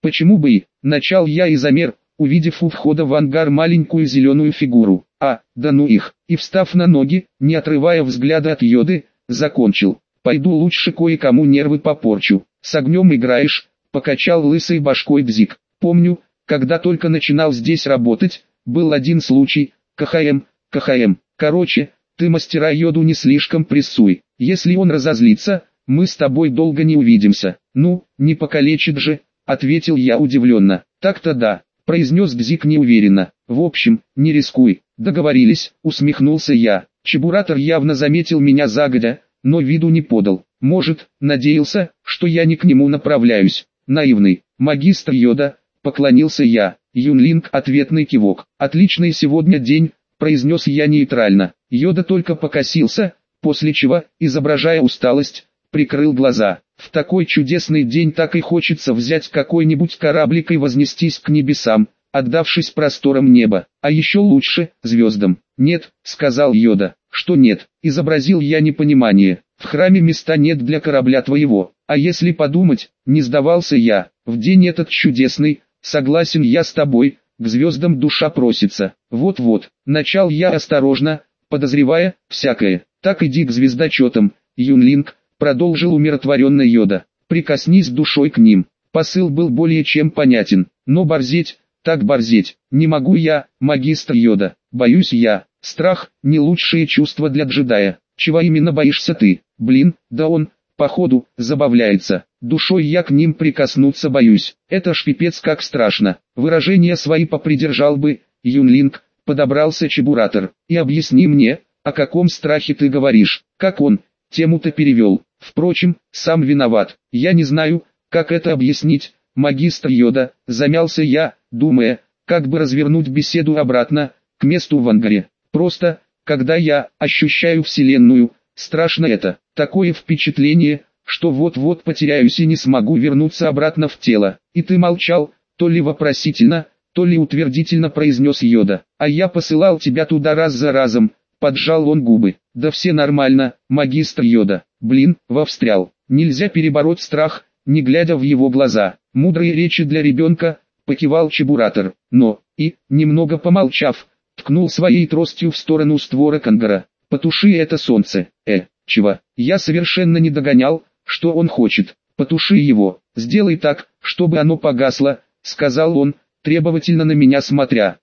почему бы и, начал я и замер, увидев у входа в ангар маленькую зеленую фигуру. Да ну их, и встав на ноги, не отрывая взгляда от Йоды, закончил. Пойду лучше кое-кому нервы попорчу. С огнем играешь, покачал лысой башкой Бзик. Помню, когда только начинал здесь работать, был один случай, КХМ. Короче, ты мастера Йоду не слишком прессуй. Если он разозлится, мы с тобой долго не увидимся. Ну, не покалечит же, ответил я удивленно. Так-то да, произнес Бзик неуверенно. В общем, не рискуй. Договорились, усмехнулся я. Чебуратор явно заметил меня загодя, но виду не подал. Может, надеялся, что я не к нему направляюсь. Наивный, магистр Йода, поклонился я. Юнлинг ответный кивок. Отличный сегодня день, произнес я нейтрально. Йода только покосился, после чего, изображая усталость, прикрыл глаза. В такой чудесный день так и хочется взять какой-нибудь кораблик и вознестись к небесам, отдавшись просторам неба, а еще лучше, звездам. «Нет», — сказал Йода. «Что нет?» — изобразил я непонимание. «В храме места нет для корабля твоего, а если подумать, не сдавался я, в день этот чудесный, согласен я с тобой, к звездам душа просится». Вот-вот, начал я осторожно, подозревая всякое. «Так иди к звездочетам, Юнлинг», — продолжил умиротворенно Йода. «Прикоснись душой к ним». Посыл был более чем понятен, но борзеть, так борзеть, не могу я, магистр Йода, боюсь я. Страх – не лучшее чувство для джедая. Чего именно боишься ты? Блин, да он, походу, забавляется. Душой я к ним прикоснуться боюсь. Это ж пипец как страшно. Выражения свои попридержал бы, Юнлинг, подобрался Чебуратор. И объясни мне, о каком страхе ты говоришь. Как он, тему-то перевел. Впрочем, сам виноват. Я не знаю, как это объяснить, магистр Йода, замялся я, думая, как бы развернуть беседу обратно, к месту в ангаре. Просто, когда я ощущаю Вселенную, страшно это, такое впечатление, что вот-вот потеряюсь и не смогу вернуться обратно в тело. И ты молчал, то ли вопросительно, то ли утвердительно произнес Йода. А я посылал тебя туда раз за разом, поджал он губы. Да все нормально, магистр Йода. Блин, вовстрял. Нельзя перебороть страх, не глядя в его глаза. Мудрые речи для ребенка, покивал Чебуратор. Но, и, немного помолчав, ткнул своей тростью в сторону створок ангара. «Потуши это солнце». Чего? Я совершенно не догонял, что он хочет. «Потуши его, сделай так, чтобы оно погасло», — сказал он, требовательно на меня смотря.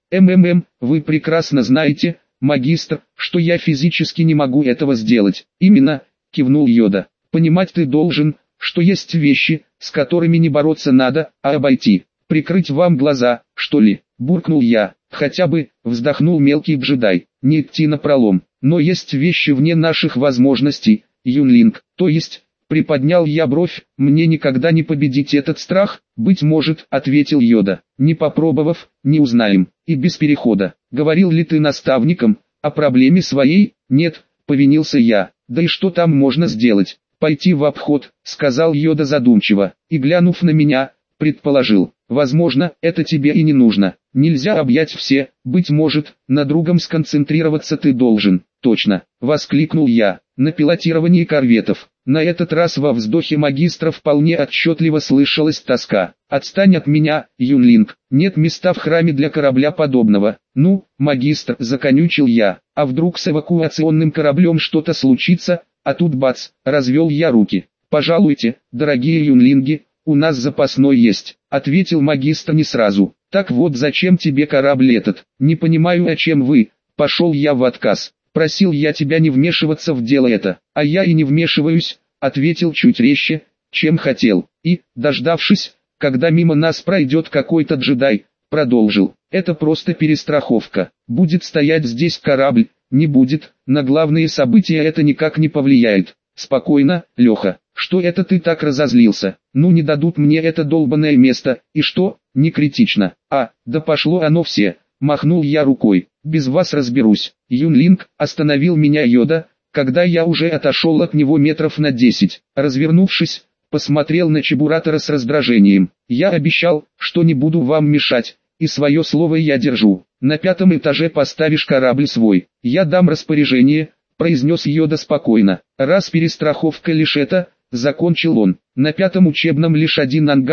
Вы прекрасно знаете, магистр, что я физически не могу этого сделать». «Именно», — кивнул Йода. «Понимать ты должен, что есть вещи, с которыми не бороться надо, а обойти. Прикрыть вам глаза, что ли?» Буркнул я. «Хотя бы», вздохнул мелкий джедай, «не идти напролом. Но есть вещи вне наших возможностей, Юнлинг». «То есть?» Приподнял я бровь. «Мне никогда не победить этот страх?» «Быть может», ответил Йода. «Не попробовав, не узнаем. И без перехода. Говорил ли ты наставникам о проблеме своей?» «Нет», повинился я. «Да и что там можно сделать?» «Пойти в обход», сказал Йода задумчиво, и глянув на меня, предположил. «Возможно, это тебе и не нужно. Нельзя объять все, быть может, на другом сконцентрироваться ты должен». «Точно», воскликнул я, на пилотировании корветов. На этот раз во вздохе магистра вполне отчетливо слышалась тоска. «Отстань от меня, Юнлинг, нет места в храме для корабля подобного». «Ну, магистр», законючил я, «а вдруг с эвакуационным кораблем что-то случится?» А тут бац, развел я руки. «Пожалуйте, дорогие юнлинги, у нас запасной есть», ответил магистр не сразу. «Так вот зачем тебе корабль этот?» «Не понимаю, о чем вы», пошел я в отказ. «Просил я тебя не вмешиваться в дело это». «А я и не вмешиваюсь», ответил чуть резче, чем хотел. И, дождавшись, когда мимо нас пройдет какой-то джедай, продолжил. «Это просто перестраховка. Будет стоять здесь корабль, не будет, на главные события это никак не повлияет». «Спокойно, Леха, что это ты так разозлился? Ну не дадут мне это долбанное место, и что, не критично?» Да пошло оно все», махнул я рукой, «без вас разберусь». Юнлинг, остановил меня Йода, когда я уже отошел от него метров на 10, развернувшись, посмотрел на Чебуратора с раздражением. «Я обещал, что не буду вам мешать, и свое слово я держу. На 5-м этаже поставишь корабль свой, я дам распоряжение», произнес Йода спокойно. «Раз перестраховка лишь это», закончил он, «на 5-м учебном лишь один ангар,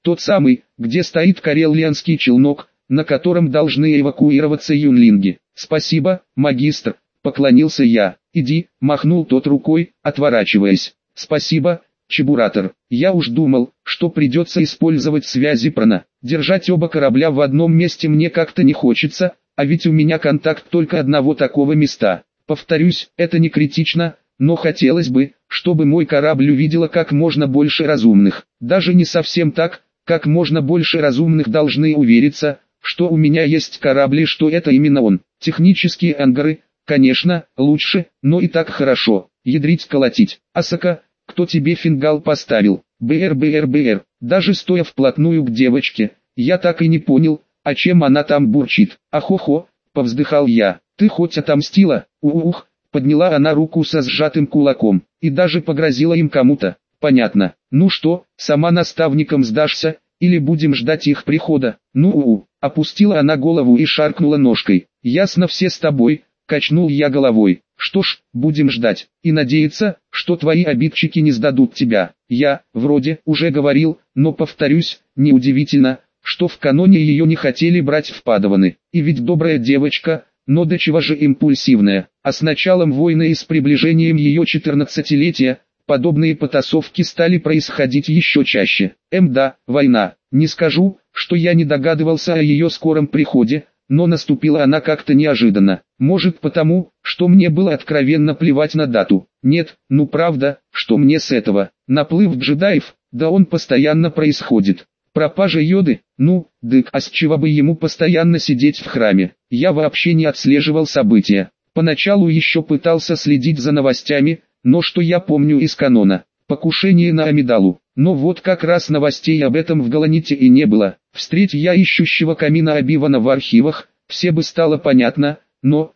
Тот самый, где стоит карелианский челнок, на котором должны эвакуироваться юнлинги. Спасибо, магистр, поклонился я. Иди, махнул тот рукой, отворачиваясь. Спасибо, чебуратор. Я уж думал, что придется использовать связи прана. Держать оба корабля в одном месте мне как-то не хочется, а ведь у меня контакт только одного такого места. Повторюсь, это не критично, но хотелось бы, чтобы мой корабль увидела как можно больше разумных. Даже не совсем так, как можно больше разумных должны увериться, что у меня есть корабль и что это именно он. Технические ангары, конечно, лучше, но и так хорошо. Ядрить колотить. Асака, кто тебе фингал поставил? БР. Даже стоя вплотную к девочке, я так и не понял, а чем она там бурчит. Ахо-хо, повздыхал я. Ты хоть отомстила? Ух, подняла она руку со сжатым кулаком, и даже погрозила им кому-то. Понятно. Ну что, сама наставникам сдашься, или будем ждать их прихода? Опустила она голову и шаркнула ножкой. Ясно, все с тобой, качнул я головой. Что ж, будем ждать, и надеяться, что твои обидчики не сдадут тебя. Я, вроде, уже говорил, но повторюсь, неудивительно, что в каноне ее не хотели брать в падаваны. И ведь добрая девочка, но до чего же импульсивная. А с началом войны и с приближением ее 14-летия, подобные потасовки стали происходить еще чаще. Да, война. Не скажу, что я не догадывался о ее скором приходе, но наступила она как-то неожиданно. Может потому, что мне было откровенно плевать на дату. Нет, правда, что мне с этого? Наплыв джедаев, да он постоянно происходит. Пропажа Йоды, дык, а с чего бы ему постоянно сидеть в храме? Я вообще не отслеживал события. Поначалу еще пытался следить за новостями, но что я помню из канона? Покушение на Амидалу. Но вот как раз новостей об этом в Галаните и не было. Встреть я ищущего камина Оби-Вана в архивах, все бы стало понятно, но,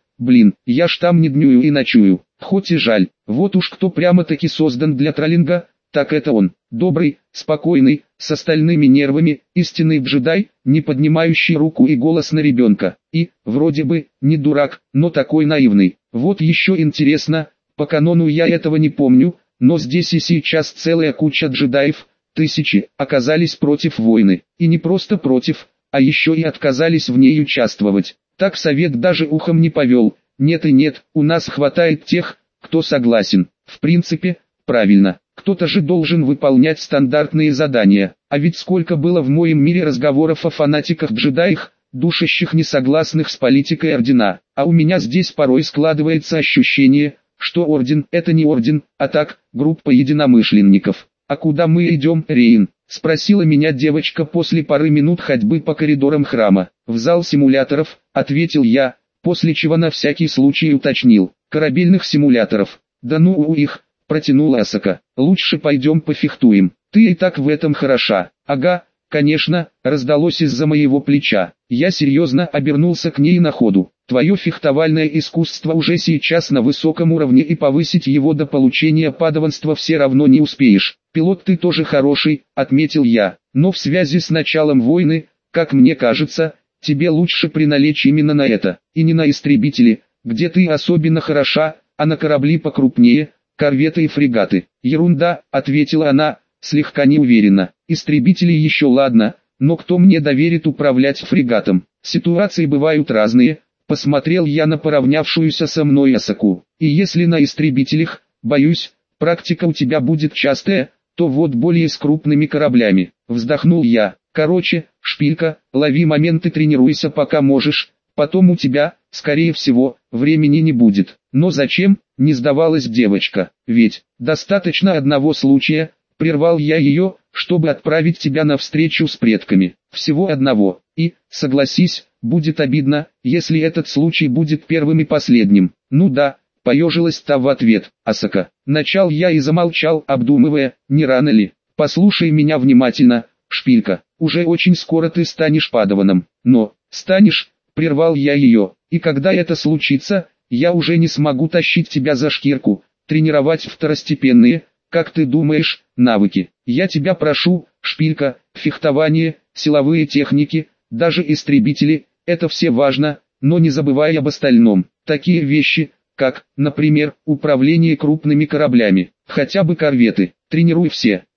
я ж там не днюю и ночую. Хоть и жаль, вот уж кто прямо-таки создан для троллинга, так это он. Добрый, спокойный, с остальными нервами, истинный джедай, не поднимающий руку и голос на ребенка. И, вроде бы, не дурак, но такой наивный. Вот еще интересно, по канону я этого не помню, но здесь и сейчас целая куча джедаев, тысячи, оказались против войны. И не просто против, а еще и отказались в ней участвовать. Так совет даже ухом не повел. Нет и нет, у нас хватает тех, кто согласен. В принципе, правильно. Кто-то же должен выполнять стандартные задания. А ведь сколько было в моем мире разговоров о фанатиках-джедаях, душащих несогласных с политикой ордена. А у меня здесь порой складывается ощущение, что орден – это не орден, а так, группа единомышленников. «А куда мы идем, Рейн?» – спросила меня девочка после пары минут ходьбы по коридорам храма. «В зал симуляторов», – ответил я, после чего на всякий случай уточнил. «Корабельных симуляторов». «Да их», – протянула Асака. «Лучше пойдем пофехтуем. Ты и так в этом хороша». «Ага, конечно», – раздалось из-за моего плеча. Я серьезно обернулся к ней на ходу. «Твое фехтовальное искусство уже сейчас на высоком уровне, и повысить его до получения падаванства все равно не успеешь. Пилот ты тоже хороший», — отметил я. «Но в связи с началом войны, как мне кажется, тебе лучше приналечь именно на это, и не на истребители, где ты особенно хороша, а на корабли покрупнее, корветы и фрегаты». «Ерунда», — ответила она, слегка неуверенно. «Истребители еще ладно, но кто мне доверит управлять фрегатом? Ситуации бывают разные». Посмотрел я на поравнявшуюся со мной Асаку. «И если на истребителях, боюсь, практика у тебя будет частая, то вот более с крупными кораблями». Вздохнул я. «Короче, шпилька, лови момент и тренируйся пока можешь, потом у тебя, скорее всего, времени не будет». «Но зачем?» — не сдавалась девочка. «Ведь, достаточно одного случая», — прервал я ее, «чтобы отправить тебя на встречу с предками. Всего одного. И, согласись, будет обидно, если этот случай будет первым и последним». «Ну да», — поежилась та в ответ. «Асака». Начал я и замолчал, обдумывая, не рано ли. «Послушай меня внимательно, шпилька, уже очень скоро ты станешь падаваном». «Но, станешь», — прервал я ее, «и когда это случится, я уже не смогу тащить тебя за шкирку, тренировать второстепенные, как ты думаешь, навыки. Я тебя прошу, шпилька, фехтование, силовые техники, даже истребители, это все важно, но не забывай об остальном. Такие вещи, как, например, управление крупными кораблями, хотя бы корветы, тренируй все.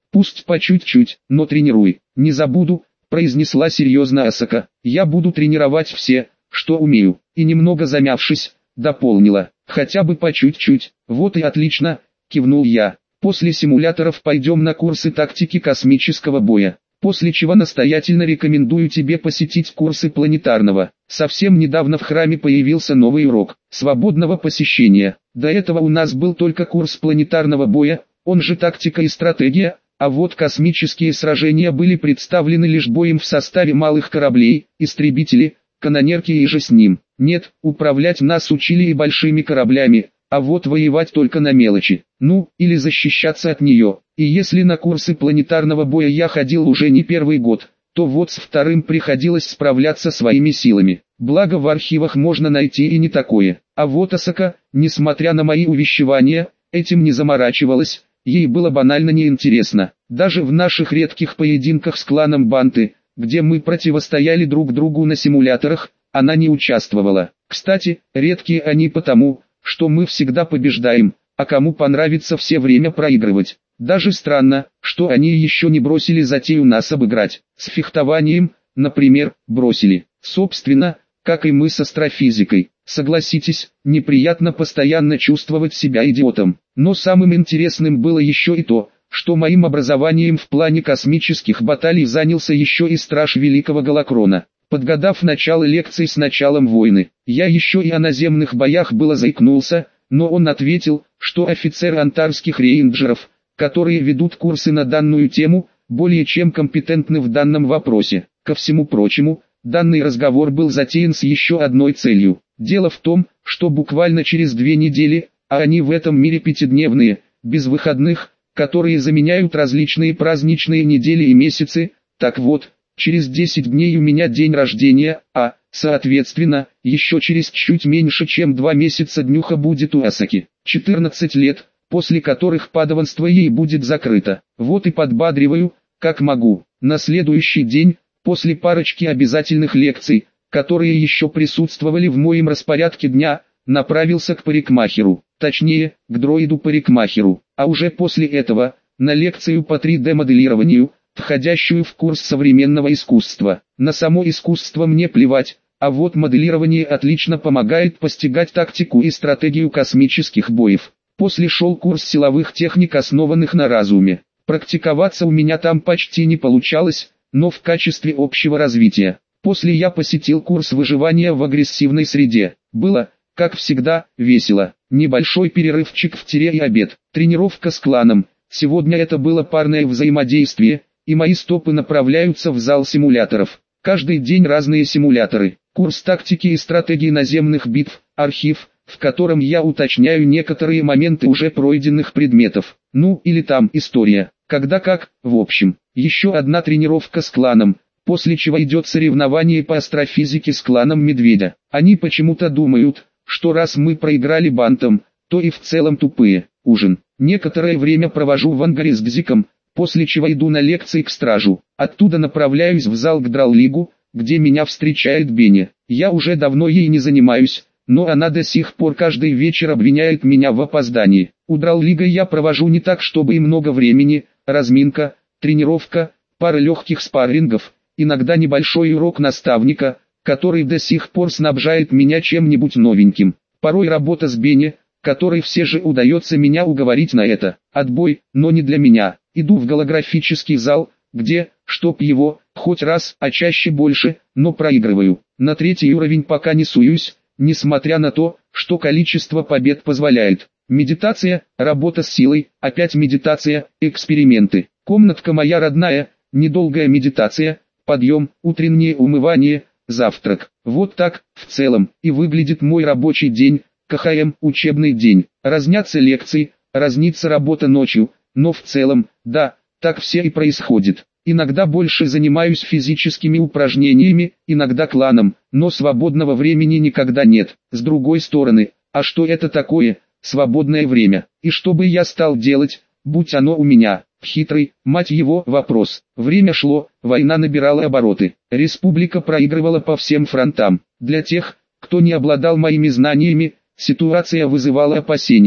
Пусть по чуть-чуть, но тренируй. Не забуду, произнесла серьезно Асака. Я буду тренировать все, что умею. И немного замявшись, дополнила. Хотя бы по чуть-чуть. Вот и отлично, кивнул я. После симуляторов пойдем на курсы тактики космического боя. После чего настоятельно рекомендую тебе посетить курсы планетарного. Совсем недавно в храме появился новый урок свободного посещения. До этого у нас был только курс планетарного боя, он же тактика и стратегия, а вот космические сражения были представлены лишь боем в составе малых кораблей, истребители, канонерки и же с ним. Нет, управлять нас учили и большими кораблями, а вот воевать только на мелочи, ну, или защищаться от нее. И если на курсы планетарного боя я ходил уже не первый год, то вот с вторым приходилось справляться своими силами. Благо в архивах можно найти и не такое. А вот Асака, несмотря на мои увещевания, этим не заморачивалась, ей было банально неинтересно. Даже в наших редких поединках с кланом Банты, где мы противостояли друг другу на симуляторах, она не участвовала. Кстати, редкие они потому, что мы всегда побеждаем, а кому понравится все время проигрывать. Даже странно, что они еще не бросили затею нас обыграть. С фехтованием, например, бросили. Собственно, как и мы с астрофизикой. Согласитесь, неприятно постоянно чувствовать себя идиотом. Но самым интересным было еще и то, что моим образованием в плане космических баталий занялся еще и страж Великого Галакрона. Подгадав начало лекций с началом войны, я еще и о наземных боях было заикнулся, но он ответил, что офицеры антарских рейнджеров, которые ведут курсы на данную тему, более чем компетентны в данном вопросе. Ко всему прочему, данный разговор был затеян с еще одной целью. Дело в том, что буквально через 2 недели, а они в этом мире пятидневные, без выходных, которые заменяют различные праздничные недели и месяцы, так вот, через 10 дней у меня день рождения, а, соответственно, еще через чуть меньше чем 2 месяца днюха будет у Асаки. 14 лет, после которых падаванство ей будет закрыто. Вот и подбадриваю, как могу. На следующий день, после парочки обязательных лекций, которые еще присутствовали в моем распорядке дня, направился к парикмахеру, точнее, к дроиду-парикмахеру, а уже после этого, на лекцию по 3D-моделированию, входящую в курс современного искусства. На само искусство мне плевать, а вот моделирование отлично помогает постигать тактику и стратегию космических боев. После шел курс силовых техник, основанных на разуме. Практиковаться у меня там почти не получалось, но в качестве общего развития. После я посетил курс выживания в агрессивной среде. Было, как всегда, весело. Небольшой перерывчик в тире и обед. Тренировка с кланом. Сегодня это было парное взаимодействие, и мои стопы направляются в зал симуляторов. Каждый день разные симуляторы. Курс тактики и стратегии наземных битв, архив, в котором я уточняю некоторые моменты уже пройденных предметов. Ну или там история, когда как, в общем. Еще одна тренировка с кланом, после чего идет соревнование по астрофизике с кланом Медведя. Они почему-то думают, что раз мы проиграли бантам, то и в целом тупые. Ужин. Некоторое время провожу в ангаре с Гзиком, после чего иду на лекции к стражу. Оттуда направляюсь в зал к Драллигу, где меня встречает Беня. Я уже давно ей не занимаюсь, но она до сих пор каждый вечер обвиняет меня в опоздании. У Драллига я провожу не так, чтобы и много времени, разминка, тренировка, пара легких спаррингов, иногда небольшой урок наставника, который до сих пор снабжает меня чем-нибудь новеньким. Порой работа с Беня, которой все же удается меня уговорить на это. Отбой, но не для меня. Иду в голографический зал, где, чтоб его, хоть раз, а чаще больше, но проигрываю. На 3-й уровень пока не суюсь, несмотря на то, что количество побед позволяет. Медитация, работа с силой, опять медитация, эксперименты. Комнатка моя родная, недолгая медитация, подъем, утреннее умывание, завтрак. Вот так, в целом, и выглядит мой рабочий день, КХМ, учебный день. Разнятся лекции, разнится работа ночью, но в целом, да, так все и происходит. Иногда больше занимаюсь физическими упражнениями, иногда кланом, но свободного времени никогда нет. С другой стороны, а что это такое, свободное время? И что бы я стал делать, будь оно у меня? Хитрый, мать его, вопрос. Время шло, война набирала обороты. Республика проигрывала по всем фронтам. Для тех, кто не обладал моими знаниями, ситуация вызывала опасения.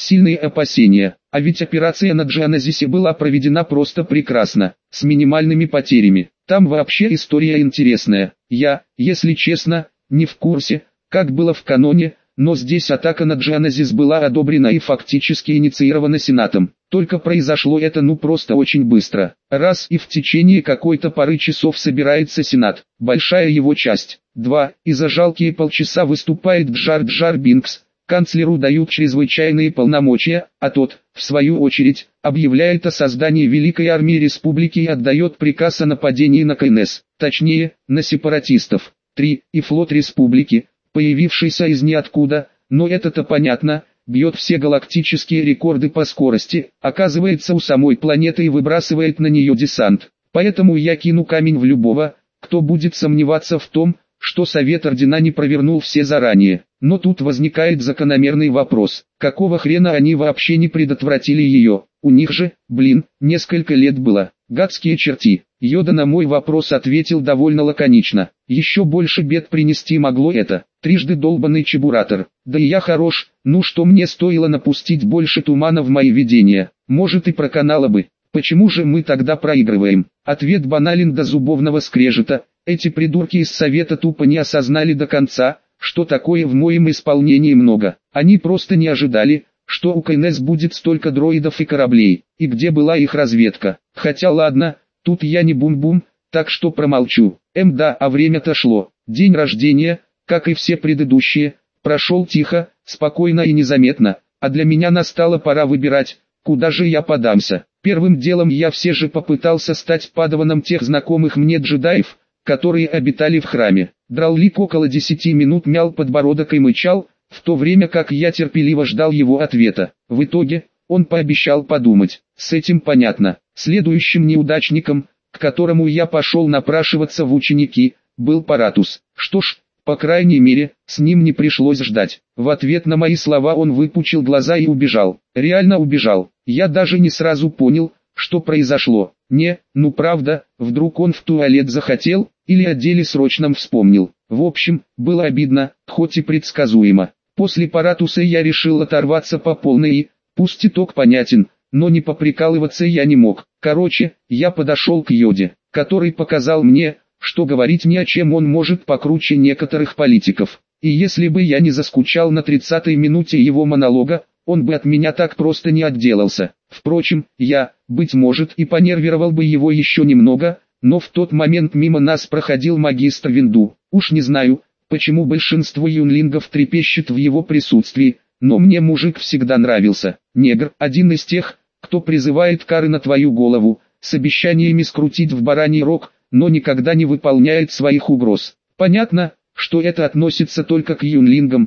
сильные опасения. А ведь операция на Джаназисе была проведена просто прекрасно, с минимальными потерями. Там вообще история интересная. Я, если честно, не в курсе, как было в каноне, но здесь атака на Джаназис была одобрена и фактически инициирована Сенатом. Только произошло это просто очень быстро. Раз и в течение какой-то пары часов собирается Сенат, большая его часть. 2. И за жалкие полчаса выступает Джар Бинкс. Канцлеру дают чрезвычайные полномочия, а тот, в свою очередь, объявляет о создании Великой Армии Республики и отдает приказ о нападении на КНС, точнее, на сепаратистов. 3. И флот Республики, появившийся из ниоткуда, но это-то понятно, бьет все галактические рекорды по скорости, оказывается у самой планеты и выбрасывает на нее десант. Поэтому я кину камень в любого, кто будет сомневаться в том, что Совет Ордена не провернул все заранее. Но тут возникает закономерный вопрос, какого хрена они вообще не предотвратили ее? У них же, несколько лет было. Гадские черти. Йода на мой вопрос ответил довольно лаконично. Еще больше бед принести могло это. Трижды долбанный чебуратор. Да и я хорош, что мне стоило напустить больше тумана в мои видения. Может и проканало бы. Почему же мы тогда проигрываем? Ответ банален до зубовного скрежета. Эти придурки из Совета тупо не осознали до конца, что такое в моем исполнении много. Они просто не ожидали, что у КНС будет столько дроидов и кораблей, и где была их разведка. Хотя ладно, тут я не бум-бум, так что промолчу. Да, а время-то шло. День рождения, как и все предыдущие, прошел тихо, спокойно и незаметно, а для меня настала пора выбирать, куда же я подамся. Первым делом я все же попытался стать падаваном тех знакомых мне джедаев, которые обитали в храме. Драулик около 10 минут мял подбородок и мычал, в то время как я терпеливо ждал его ответа. В итоге, он пообещал подумать. С этим понятно. Следующим неудачником, к которому я пошел напрашиваться в ученики, был Паратус. Что ж, по крайней мере, с ним не пришлось ждать. В ответ на мои слова он выпучил глаза и убежал. Реально убежал. Я даже не сразу понял, что произошло. Правда, вдруг он в туалет захотел, или о деле срочном вспомнил. В общем, было обидно, хоть и предсказуемо. После Паратуса я решил оторваться по полной и, пусть итог понятен, но не поприкалываться я не мог. Короче, я подошел к Йоде, который показал мне, что говорить ни о чем он может покруче некоторых политиков. И если бы я не заскучал на 30-й минуте его монолога, он бы от меня так просто не отделался. Впрочем, я, быть может, и понервировал бы его еще немного, но в тот момент мимо нас проходил магистр Винду. Уж не знаю, почему большинство юнлингов трепещет в его присутствии, но мне мужик всегда нравился. Негр, один из тех, кто призывает кары на твою голову, с обещаниями скрутить в бараний рог, но никогда не выполняет своих угроз. Понятно, что это относится только к юнлингам,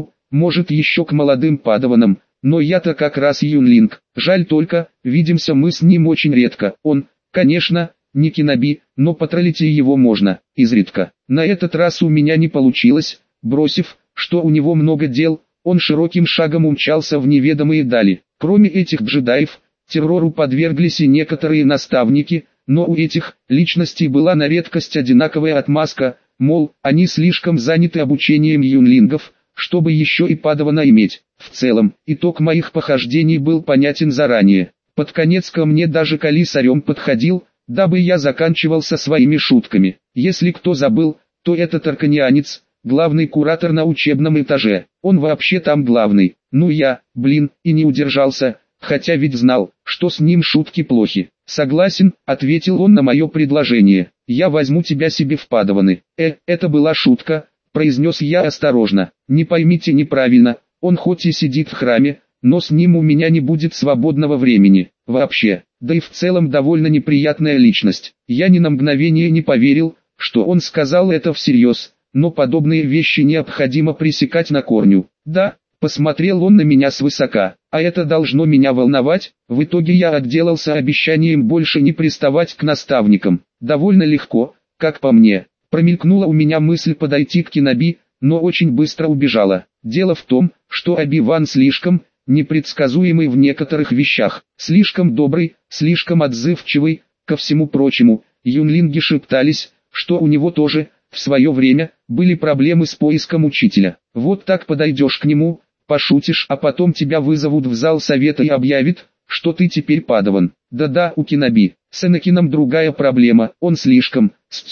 может еще к молодым падаванам, но я-то как раз юнлинг. Жаль только, видимся мы с ним очень редко. Он, конечно, не Киноби, но потроллить его можно, изредка. На этот раз у меня не получилось. Бросив, что у него много дел, он широким шагом умчался в неведомые дали. Кроме этих джедаев, террору подверглись и некоторые наставники, но у этих личностей была на редкость одинаковая отмазка, мол, они слишком заняты обучением юнлингов, чтобы еще и падавана иметь. В целом, итог моих похождений был понятен заранее. Под конец ко мне даже комиссарем подходил, дабы я заканчивал со своими шутками. Если кто забыл, то это тарканианец, главный куратор на учебном этаже. Он вообще там главный. Я, и не удержался, хотя ведь знал, что с ним шутки плохи. «Согласен», — ответил он на мое предложение. «Я возьму тебя себе в падаваны». Это была шутка, произнес я осторожно. Не поймите неправильно, он хоть и сидит в храме, но с ним у меня не будет свободного времени. Вообще, да и в целом довольно неприятная личность. Я ни на мгновение не поверил, что он сказал это всерьез, но подобные вещи необходимо пресекать на корню. Да, посмотрел он на меня свысока, а это должно меня волновать. В итоге я отделался обещанием больше не приставать к наставникам. Довольно легко, как по мне. Промелькнула у меня мысль подойти к Киноби, но очень быстро убежала. Дело в том, что Оби-Ван слишком непредсказуемый в некоторых вещах, слишком добрый, слишком отзывчивый. Ко всему прочему, юнлинги шептались, что у него тоже, в свое время, были проблемы с поиском учителя. Вот так подойдешь к нему, Пошутишь, а потом тебя вызовут в зал совета и объявят, что ты теперь падаван. Да-да, у Кеноби. С Энакином другая проблема, он слишком,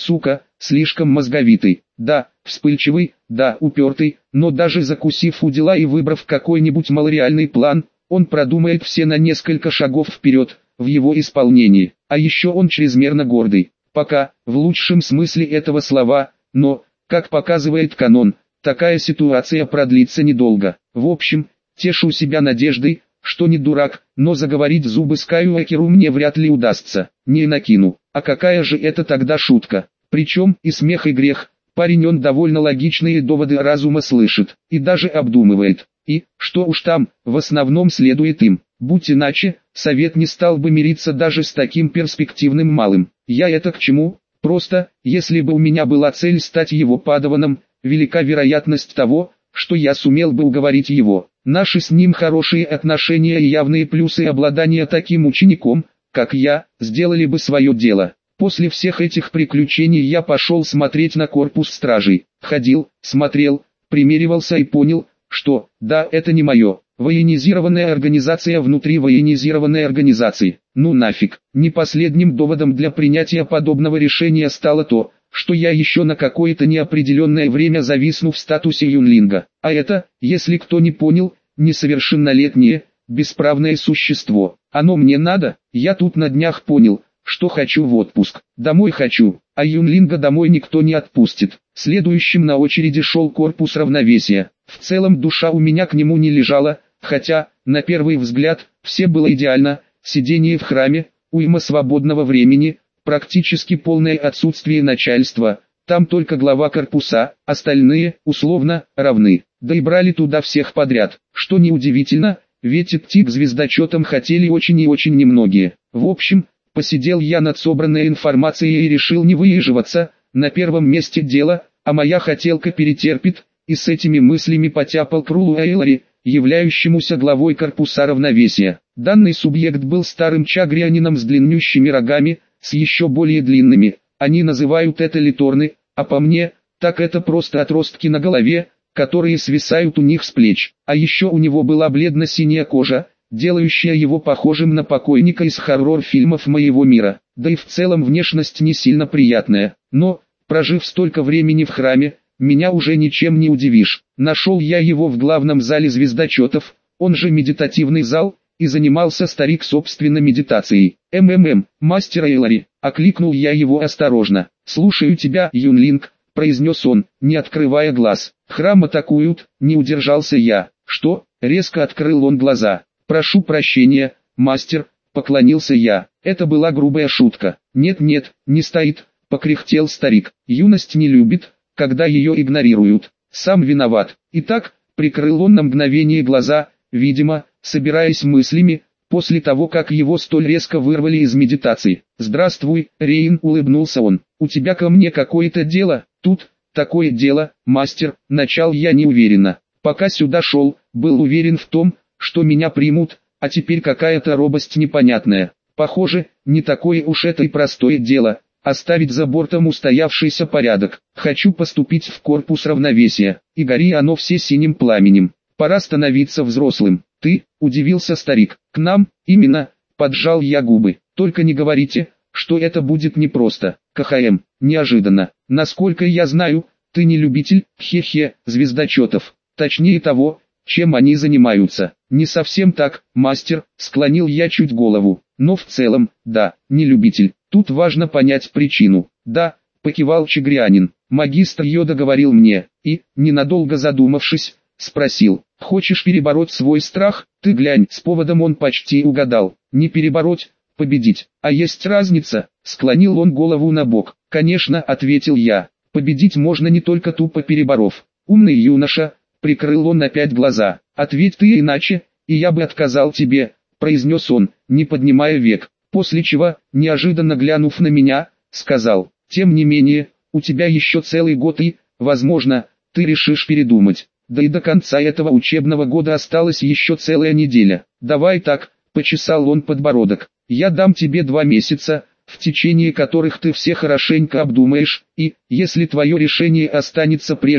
слишком мозговитый. Да, вспыльчивый, да, упертый, но даже закусив у дела и выбрав какой-нибудь малореальный план, он продумает все на несколько шагов вперед, в его исполнении. А еще он чрезмерно гордый. Пока, в лучшем смысле этого слова, но, как показывает канон, такая ситуация продлится недолго. В общем, тешу себя надеждой, что не дурак, но заговорить зубы Скайуокеру мне вряд ли удастся. Не накину. А какая же это тогда шутка? Причем и смех, и грех. Парень он довольно логичные доводы разума слышит, и даже обдумывает. И, что уж там, в основном следует им. Будь иначе, совет не стал бы мириться даже с таким перспективным малым. Я это к чему? Просто, если бы у меня была цель стать его падаваном, велика вероятность того, что я сумел бы уговорить его. Наши с ним хорошие отношения и явные плюсы обладания таким учеником, как я, сделали бы свое дело. После всех этих приключений я пошел смотреть на корпус стражей. Ходил, смотрел, примеривался и понял, что, да, это не мое. Военизированная организация внутри военизированной организации. Ну нафиг. Не последним доводом для принятия подобного решения стало то, что я еще на какое-то неопределенное время зависну в статусе юнлинга. А это, если кто не понял, несовершеннолетнее, бесправное существо. Оно мне надо? Я тут на днях понял, что хочу в отпуск. Домой хочу, а юнлинга домой никто не отпустит. Следующим на очереди шел корпус равновесия. В целом душа у меня к нему не лежала, хотя, на первый взгляд, все было идеально. Сидение в храме, уйма свободного времени, практически полное отсутствие начальства. Там только глава корпуса, остальные, условно, равны. Да и брали туда всех подряд, что неудивительно, ведь идти к звездочетам хотели очень и очень немногие. В общем, посидел я над собранной информацией и решил не выезживаться, на первом месте дело, а моя хотелка перетерпит, и с этими мыслями потяпал к Рулу Эйлари, являющемуся главой корпуса равновесия. Данный субъект был старым чагрианином с длиннющими рогами, с еще более длинными, они называют это литорны, а по мне, так это просто отростки на голове, которые свисают у них с плеч. А еще у него была бледно-синяя кожа, делающая его похожим на покойника из хоррор-фильмов моего мира. Да и в целом внешность не сильно приятная. Но, прожив столько времени в храме, меня уже ничем не удивишь. Нашел я его в главном зале звездочетов, он же медитативный зал, и занимался старик собственно медитацией. Мастер Эйлари, окликнул я его осторожно. «Слушаю тебя, Юнлинг», произнес он, не открывая глаз. «Храм атакуют», не удержался я. «Что?» Резко открыл он глаза. «Прошу прощения, мастер», поклонился я. Это была грубая шутка. «Нет-нет, не стоит», покряхтел старик. «Юность не любит, когда ее игнорируют. Сам виноват». Итак, прикрыл он на мгновение глаза, видимо, собираясь мыслями, после того как его столь резко вырвали из медитации. «Здравствуй, Рейн», улыбнулся он. «У тебя ко мне какое-то дело?» «Тут, такое дело, мастер», начал я неуверенно. Пока сюда шел, был уверен в том, что меня примут, а теперь какая-то робость непонятная. Похоже, не такое уж это и простое дело, оставить за бортом устоявшийся порядок. Хочу поступить в корпус равновесия, и гори оно все синим пламенем. Пора становиться взрослым. «Ты?» – удивился старик. «К нам?» «Именно», – поджал я губы. «Только не говорите, что это будет непросто». «КХМ, неожиданно. Насколько я знаю, ты не любитель, звездочетов. Точнее того, чем они занимаются». «Не совсем так, мастер», – склонил я чуть голову. «Но в целом, да, не любитель. Тут важно понять причину». «Да», – покивал чагрианин. «Магистр Йода говорил мне, и, ненадолго задумавшись, спросил: «Хочешь перебороть свой страх?» Ты глянь, с поводом он почти угадал. Не перебороть, победить. А есть разница? Склонил он голову на бок. «Конечно», ответил я. «Победить можно не только тупо переборов». «Умный юноша», прикрыл он опять глаза. «Ответь ты иначе, и я бы отказал тебе», произнес он, не поднимая век. После чего, неожиданно глянув на меня, сказал: «Тем не менее, у тебя еще целый год и, возможно, ты решишь передумать. Да и до конца этого учебного года осталась еще целая неделя. Давай так», почесал он подбородок. «Я дам тебе 2 месяца, в течение которых ты все хорошенько обдумаешь, и, если твое решение останется прежним,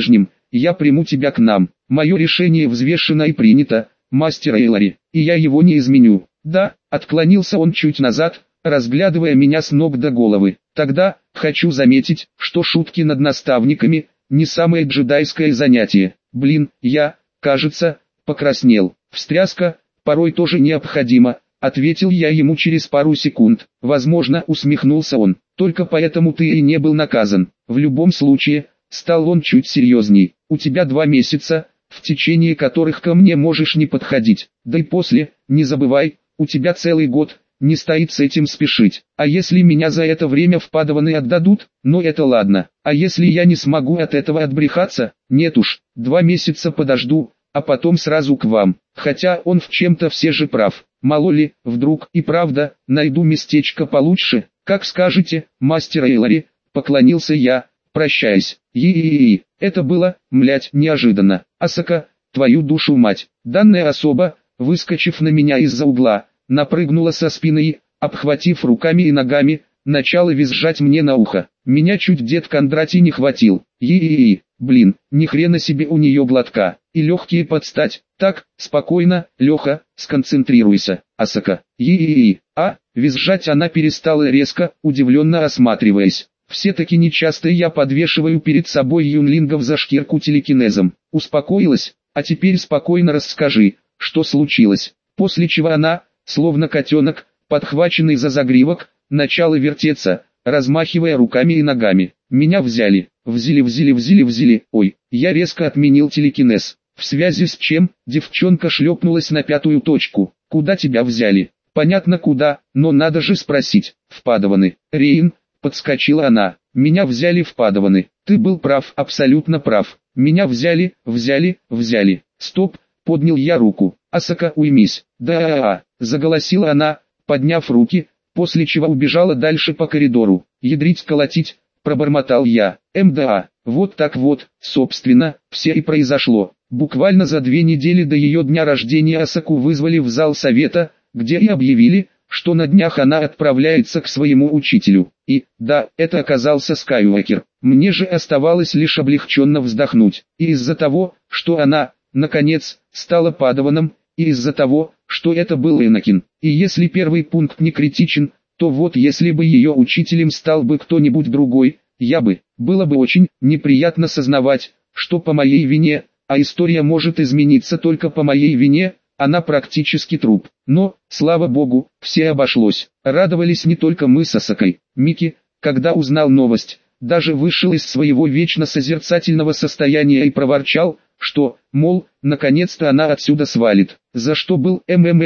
я приму тебя к нам. Мое решение взвешено и принято, мастер Эйлари, и я его не изменю. Да, отклонился он чуть назад, разглядывая меня с ног до головы. Тогда, хочу заметить, что шутки над наставниками, не самое джедайское занятие. Блин, я, кажется, покраснел. Встряска, порой тоже необходима, ответил я ему через пару секунд. Возможно, усмехнулся он, только поэтому ты и не был наказан. В любом случае, стал он чуть серьезней. У тебя 2 месяца, в течение которых ко мне можешь не подходить. Да и после, не забывай, у тебя целый год, не стоит с этим спешить. А если меня за это время в падаваны отдадут, ну это ладно. А если я не смогу от этого отбрехаться, нет уж, 2 месяца подожду, а потом сразу к вам. Хотя он в чем-то все же прав. Мало ли, вдруг и правда, найду местечко получше. Как скажете, мастер Эйлари, поклонился я, прощаясь. Е-е-е, это было, млять, неожиданно. Асака, твою душу мать. Данная особа, выскочив на меня из-за угла, напрыгнула со спины и, обхватив руками и ногами, начала визжать мне на ухо. Меня чуть дед Кондратий не хватил. Е-е-е, блин, ни хрена себе у нее глотка. И легкие подстать. Так, спокойно, Леха, сконцентрируйся, Асака. Е-е-е, визжать она перестала резко, удивленно осматриваясь. Все-таки нечасто я подвешиваю перед собой юнлингов за шкирку телекинезом. Успокоилась? А теперь спокойно расскажи, что случилось. После чего она, словно котенок, подхваченный за загривок, начала вертеться, размахивая руками и ногами. Меня взяли. Ой, я резко отменил телекинез. В связи с чем, девчонка шлепнулась на 5-ю точку. Куда тебя взяли? Понятно куда, но надо же спросить. В Падаваны. Рейн, подскочила она. Меня взяли в Падаваны. Ты был прав, абсолютно прав. Меня взяли. Стоп, поднял я руку. Асака, уймись. Да, заголосила она, подняв руки, после чего убежала дальше по коридору. Ядрить колотить, пробормотал я. МДА, вот так вот, собственно, все и произошло. Буквально за 2 недели до ее дня рождения Асаку вызвали в зал совета, где и объявили, что на днях она отправляется к своему учителю. И, да, это оказался Скайуокер. Мне же оставалось лишь облегченно вздохнуть. И из-за того, что она, наконец, стала падаваном, и из-за того, что это был Энакин. И если первый пункт не критичен, то вот если бы ее учителем стал бы кто-нибудь другой, было бы очень неприятно сознавать, что по моей вине, а история может измениться только по моей вине, она практически труп. Но, слава богу, все обошлось. Радовались не только мы с Асакой. Микки, когда узнал новость, даже вышел из своего вечно созерцательного состояния и проворчал, что, мол, наконец-то она отсюда свалит. За что был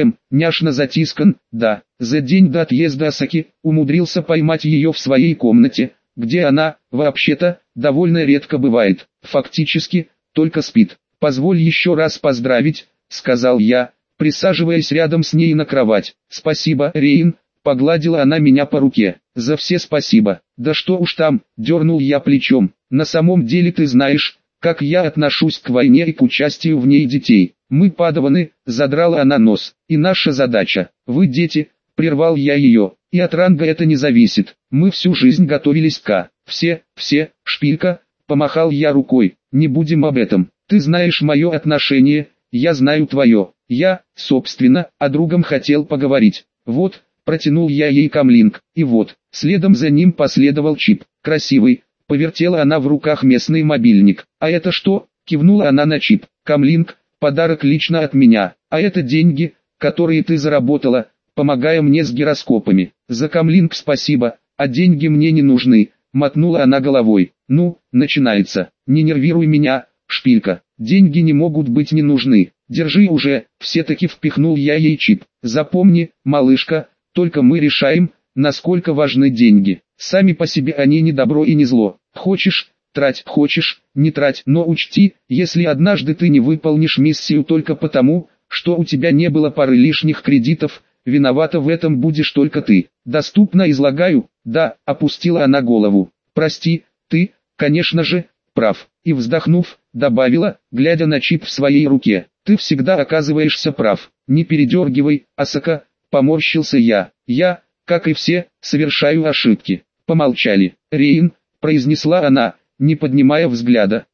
няшно затискан, да, за день до отъезда Асаки, умудрился поймать ее в своей комнате, где она, вообще-то, довольно редко бывает. Фактически, только спит. «Позволь еще раз поздравить», — сказал я, присаживаясь рядом с ней на кровать. «Спасибо, Рейн», — погладила она меня по руке. «За все спасибо». «Да что уж там», — дернул я плечом. «На самом деле ты знаешь, как я отношусь к войне и к участию в ней детей. Мы падаваны», — задрала она нос. «И наша задача, вы дети», — прервал я ее, — «и от ранга это не зависит. Мы всю жизнь готовились к все, шпилька», — помахал я рукой. «Не будем об этом. Ты знаешь мое отношение, я знаю твое. Я, собственно, о другом хотел поговорить. Вот», — протянул я ей камлинг, и вот, следом за ним последовал чип. «Красивый», — повертела она в руках местный мобильник. «А это что?» — кивнула она на чип. «Камлинг, подарок лично от меня. А это деньги, которые ты заработала, помогая мне с гироскопами. За камлинг спасибо, а деньги мне не нужны», — мотнула она головой. «Ну, начинается. Не нервируй меня, шпилька. Деньги не могут быть не нужны. Держи уже», — все-таки впихнул я ей чип. «Запомни, малышка, только мы решаем, насколько важны деньги. Сами по себе они не добро и не зло. Хочешь — трать, хочешь — не трать. Но учти, если однажды ты не выполнишь миссию только потому, что у тебя не было пары лишних кредитов, виновата в этом будешь только ты. Доступно излагаю?» «Да», — опустила она голову. «Прости, ты, конечно же, прав». И вздохнув, добавила, глядя на чип в своей руке. «Ты всегда оказываешься прав. Не передергивай, Асака», — поморщился я. «Я, как и все, совершаю ошибки». Помолчали. «Рейн», — произнесла она, не поднимая взгляда.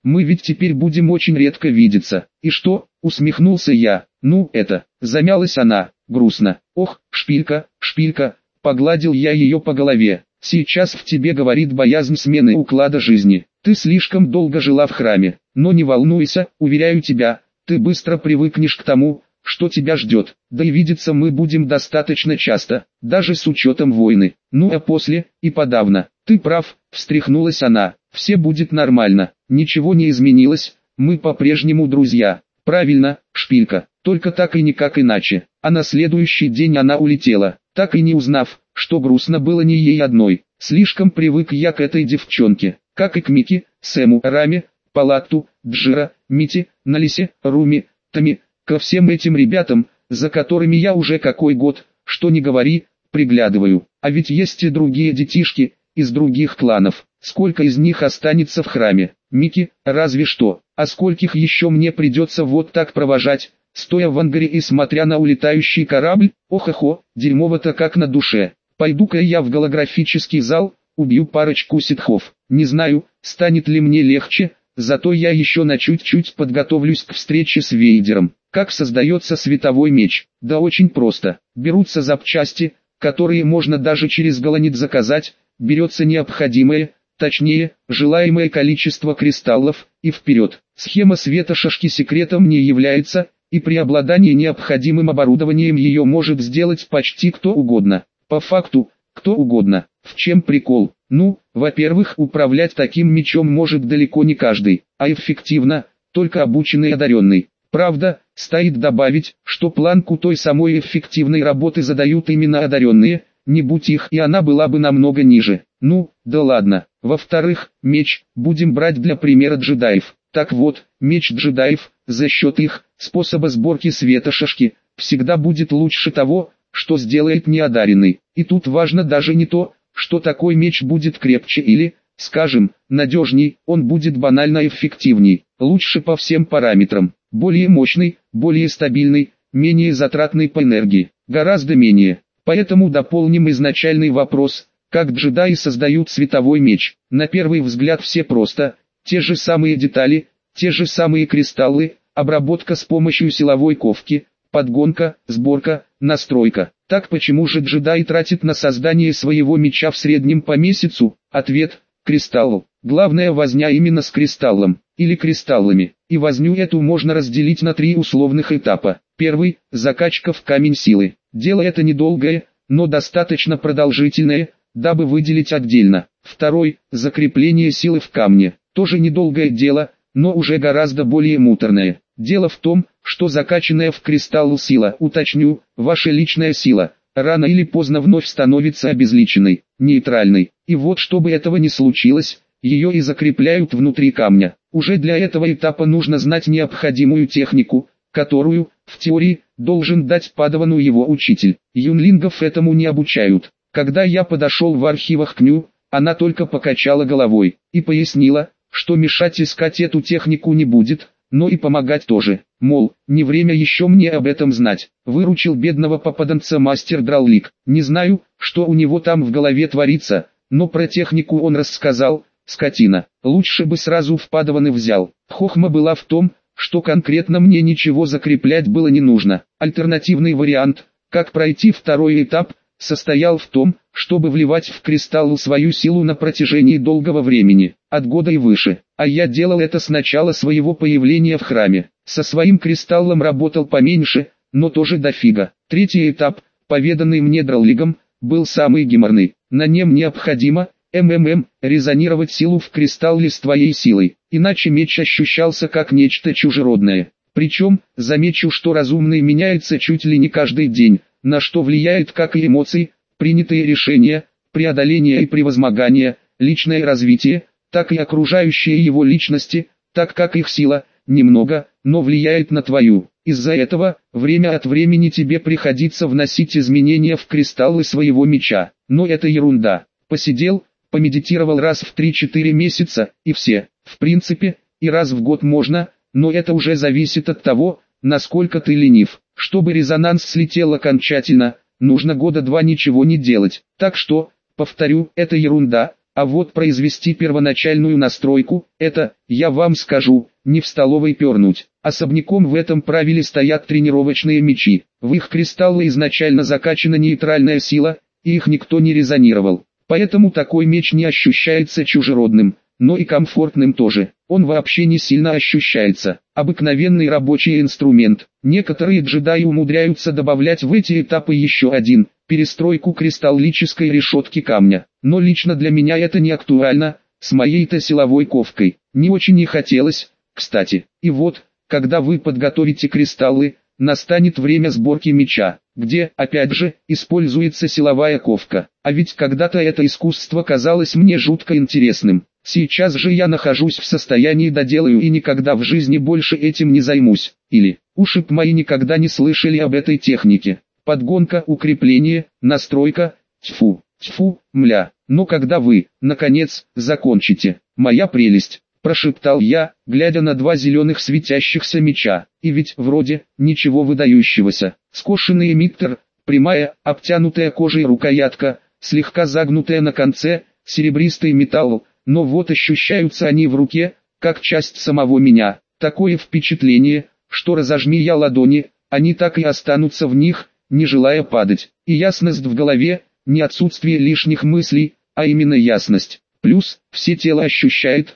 Мы ведь теперь будем очень редко видеться. И что? Усмехнулся я. Ну, это... Замялась она, грустно. Ох, шпилька, шпилька, погладил я ее по голове. Сейчас в тебе говорит боязнь смены уклада жизни. Ты слишком долго жила в храме. Но не волнуйся, уверяю тебя, ты быстро привыкнешь к тому, что тебя ждет. Да и видеться мы будем достаточно часто, даже с учетом войны. Ну а после, и подавно. Ты прав, встряхнулась она. Все будет нормально. Ничего не изменилось, мы по-прежнему друзья. Правильно, шпилька, только так и никак иначе. А на следующий день она улетела, так и не узнав, что грустно было не ей одной. Слишком привык я к этой девчонке, как и к Мике, Сэму, Раме, Палатту, Джира, Мите, Налисе, Руми, Томи, ко всем этим ребятам, за которыми я уже какой год, что ни говори, приглядываю. А ведь есть и другие детишки, из других кланов. Сколько из них останется в храме? Мики, разве что. А скольких еще мне придется вот так провожать, стоя в ангаре и смотря на улетающий корабль? Ох-охо, дерьмово-то как на душе. Пойду-ка я в голографический зал, убью парочку ситхов. Не знаю, станет ли мне легче, зато я еще на чуть-чуть подготовлюсь к встрече с Вейдером. Как создается световой меч? Да очень просто. Берутся запчасти, которые можно даже через Голонит заказать, берется необходимое, точнее, желаемое количество кристаллов, и вперед. Схема светошашки секретом не является, и при обладании необходимым оборудованием ее может сделать почти кто угодно. По факту, кто угодно. В чем прикол? Ну, во-первых, управлять таким мечом может далеко не каждый, а эффективно, только обученный и одаренный. Правда, стоит добавить, что планку той самой эффективной работы задают именно одаренные, не будь их и она была бы намного ниже. Ну, да ладно. Во-вторых, меч, будем брать для примера джедаев. Так вот, меч джедаев, за счет их способа сборки светошашки, всегда будет лучше того, что сделает неодаренный. И тут важно даже не то, что такой меч будет крепче или, скажем, надежней, он будет банально эффективней, лучше по всем параметрам, более мощный, более стабильный, менее затратный по энергии, гораздо менее. Поэтому дополним изначальный вопрос, как джедаи создают световой меч. На первый взгляд все просто, те же самые детали, те же самые кристаллы, обработка с помощью силовой ковки, подгонка, сборка, настройка. Так почему же джедай тратит на создание своего меча в среднем по месяцу? Ответ – кристалл. Главная возня именно с кристаллом, или кристаллами. И возню эту можно разделить на 3 условных этапа. Первый – закачка в камень силы. Дело это недолгое, но достаточно продолжительное, дабы выделить отдельно. Второй – закрепление силы в камне. Тоже недолгое дело, но уже гораздо более муторное. Дело в том, что закачанная в кристалл сила, уточню, ваша личная сила, рано или поздно вновь становится обезличенной, нейтральной. И вот чтобы этого не случилось, ее и закрепляют внутри камня. Уже для этого этапа нужно знать необходимую технику, которую, в теории, должен дать падавану его учитель. Юнлингов этому не обучают. Когда я подошел в архивах к Ню, она только покачала головой и пояснила, что мешать искать эту технику не будет, но и помогать тоже. Мол, не время еще мне об этом знать. Выручил бедного попаданца мастер Драллик. Не знаю, что у него там в голове творится, но про технику он рассказал, скотина. Лучше бы сразу в падаваны взял. Хохма была в том, что конкретно мне ничего закреплять было не нужно. Альтернативный вариант, как пройти второй этап, состоял в том, чтобы вливать в кристалл свою силу на протяжении долгого времени, от года и выше. А я делал это с начала своего появления в храме. Со своим кристаллом работал поменьше, но тоже дофига. Третий этап, поведанный мне Драллигом, был самый геморный. На нем необходимо, резонировать силу в кристалле с твоей силой, иначе меч ощущался как нечто чужеродное. Причем, замечу, что разумный меняется чуть ли не каждый день, на что влияет как и эмоции, принятые решения, преодоление и превозмогание, личное развитие, так и окружающие его личности, так как их сила, немного, но влияет на твою. Из-за этого, время от времени тебе приходится вносить изменения в кристаллы своего меча. Но это ерунда. Посидел, помедитировал раз в 3-4 месяца, и все. В принципе, и раз в год можно, но это уже зависит от того, насколько ты ленив. Чтобы резонанс слетел окончательно, нужно года 2 ничего не делать. Так что, повторю, это ерунда, А вот произвести первоначальную настройку, это, я вам скажу, не в столовой пернуть. Особняком в этом правиле стоят тренировочные мячи. В их кристаллы изначально закачана нейтральная сила, и их никто не резонировал. Поэтому такой меч не ощущается чужеродным, но и комфортным тоже. Он вообще не сильно ощущается. Обыкновенный рабочий инструмент. Некоторые джедаи умудряются добавлять в эти этапы еще один – перестройку кристаллической решетки камня. Но лично для меня это не актуально, с моей-то силовой ковкой. Не очень и хотелось, кстати. И вот, когда вы подготовите кристаллы, настанет время сборки меча, где, опять же, используется силовая ковка. А ведь когда-то это искусство казалось мне жутко интересным. Сейчас же я нахожусь в состоянии доделаю и никогда в жизни больше этим не займусь. Или, уши мои никогда не слышали об этой технике. Подгонка, укрепление, настройка, тьфу, мля. Но когда вы, наконец, закончите, моя прелесть, прошептал я, глядя на два зеленых светящихся меча. И ведь вроде ничего выдающегося. Скошенный эмиттер, прямая, обтянутая кожей рукоятка, слегка загнутая на конце, серебристый металл, но вот ощущаются они в руке, как часть самого меня. Такое впечатление, что разожми я ладони, они так и останутся в них, не желая падать. И ясность в голове, не отсутствие лишних мыслей, а именно ясность. Плюс, все тело ощущает,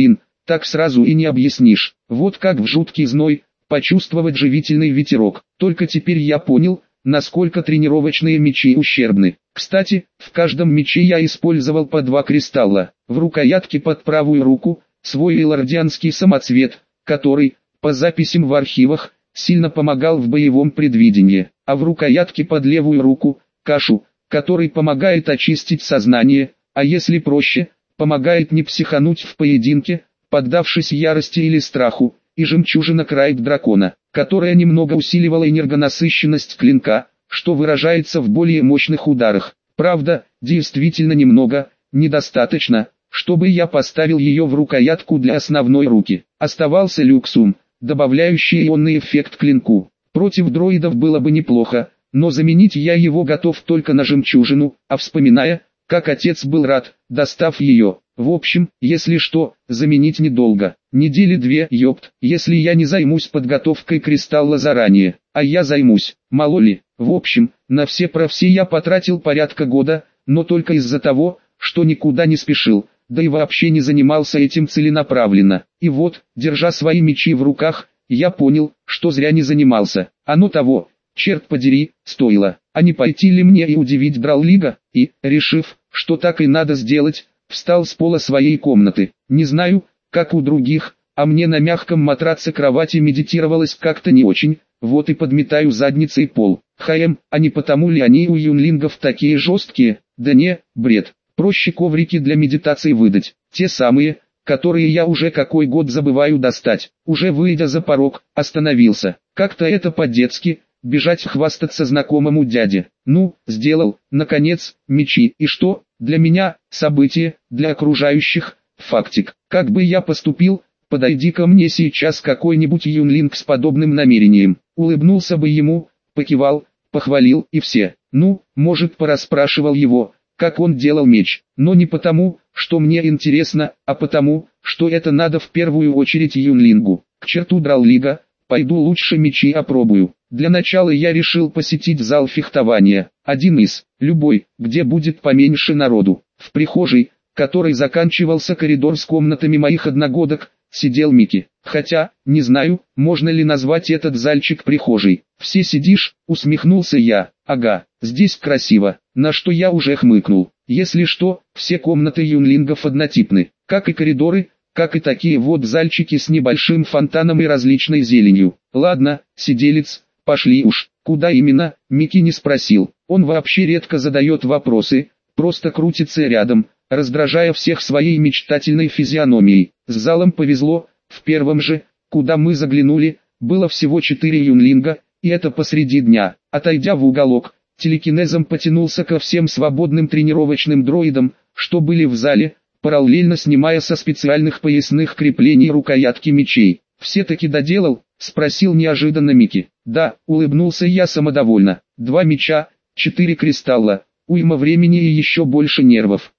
так сразу и не объяснишь. Вот как в жуткий зной, почувствовать живительный ветерок. Только теперь я понял, насколько тренировочные мечи ущербны. Кстати, в каждом мече я использовал по 2 кристалла. В рукоятке под правую руку, свой элардианский самоцвет, который, по записям в архивах, сильно помогал в боевом предвидении. А в рукоятке под левую руку, кашу, который помогает очистить сознание, а если проще, помогает не психануть в поединке, поддавшись ярости или страху, и жемчужина Крайт дракона, которая немного усиливала энергонасыщенность клинка, что выражается в более мощных ударах. Правда, действительно немного, недостаточно, чтобы я поставил ее в рукоятку для основной руки. Оставался люксум, добавляющий ионный эффект клинку. Против дроидов было бы неплохо, но заменить я его готов только на жемчужину, а вспоминая, как отец был рад, достав ее. В общем, если что, заменить недолго. Недели 2, ёпт, если я не займусь подготовкой кристалла заранее. А я займусь, мало ли. В общем, на все про все я потратил порядка года, но только из-за того, что никуда не спешил, да и вообще не занимался этим целенаправленно. И вот, держа свои мечи в руках, я понял, что зря не занимался. Оно того, черт подери, стоило. А не пойти ли мне и удивить Драллига? И, решив, что так и надо сделать, встал с пола своей комнаты. Не знаю, как у других, а мне на мягком матраце кровати медитировалось как-то не очень, вот и подметаю задницей пол. А не потому ли они у юнлингов такие жесткие? Да не, бред. Проще коврики для медитации выдать. Те самые, которые я уже какой год забываю достать. Уже выйдя за порог, остановился. Как-то это по-детски, бежать хвастаться знакомому дяде. Ну, сделал, наконец, мечи. И что? Для меня – событие, для окружающих – фактик. Как бы я поступил, подойди ко мне сейчас какой-нибудь юнлинг с подобным намерением. Улыбнулся бы ему, покивал, похвалил и все. Ну, может, порасспрашивал его, как он делал меч. Но не потому, что мне интересно, а потому, что это надо в первую очередь юнлингу. К черту Драллига, пойду лучше мечи опробую. Для начала я решил посетить зал фехтования. Один из, любой, где будет поменьше народу. В прихожей, который заканчивался коридор с комнатами моих одногодок, сидел Микки. Хотя, не знаю, можно ли назвать этот зальчик прихожей. «Все сидишь?» — усмехнулся я. «Ага, здесь красиво», на что я уже хмыкнул. Если что, все комнаты юнлингов однотипны, как и коридоры, как и такие вот зальчики с небольшим фонтаном и различной зеленью. Ладно, сиделец, пошли уж. Куда именно, Микки не спросил. Он вообще редко задает вопросы, просто крутится рядом, раздражая всех своей мечтательной физиономией. С залом повезло, в первом же, куда мы заглянули, было всего 4 юнлинга, и это посреди дня. Отойдя в уголок, телекинезом потянулся ко всем свободным тренировочным дроидам, что были в зале, параллельно снимая со специальных поясных креплений рукоятки мечей. «Все-таки доделал?» — спросил неожиданно Микки. «Да», — улыбнулся я самодовольно. 2 меча, 4 кристалла, уйма времени и еще больше нервов.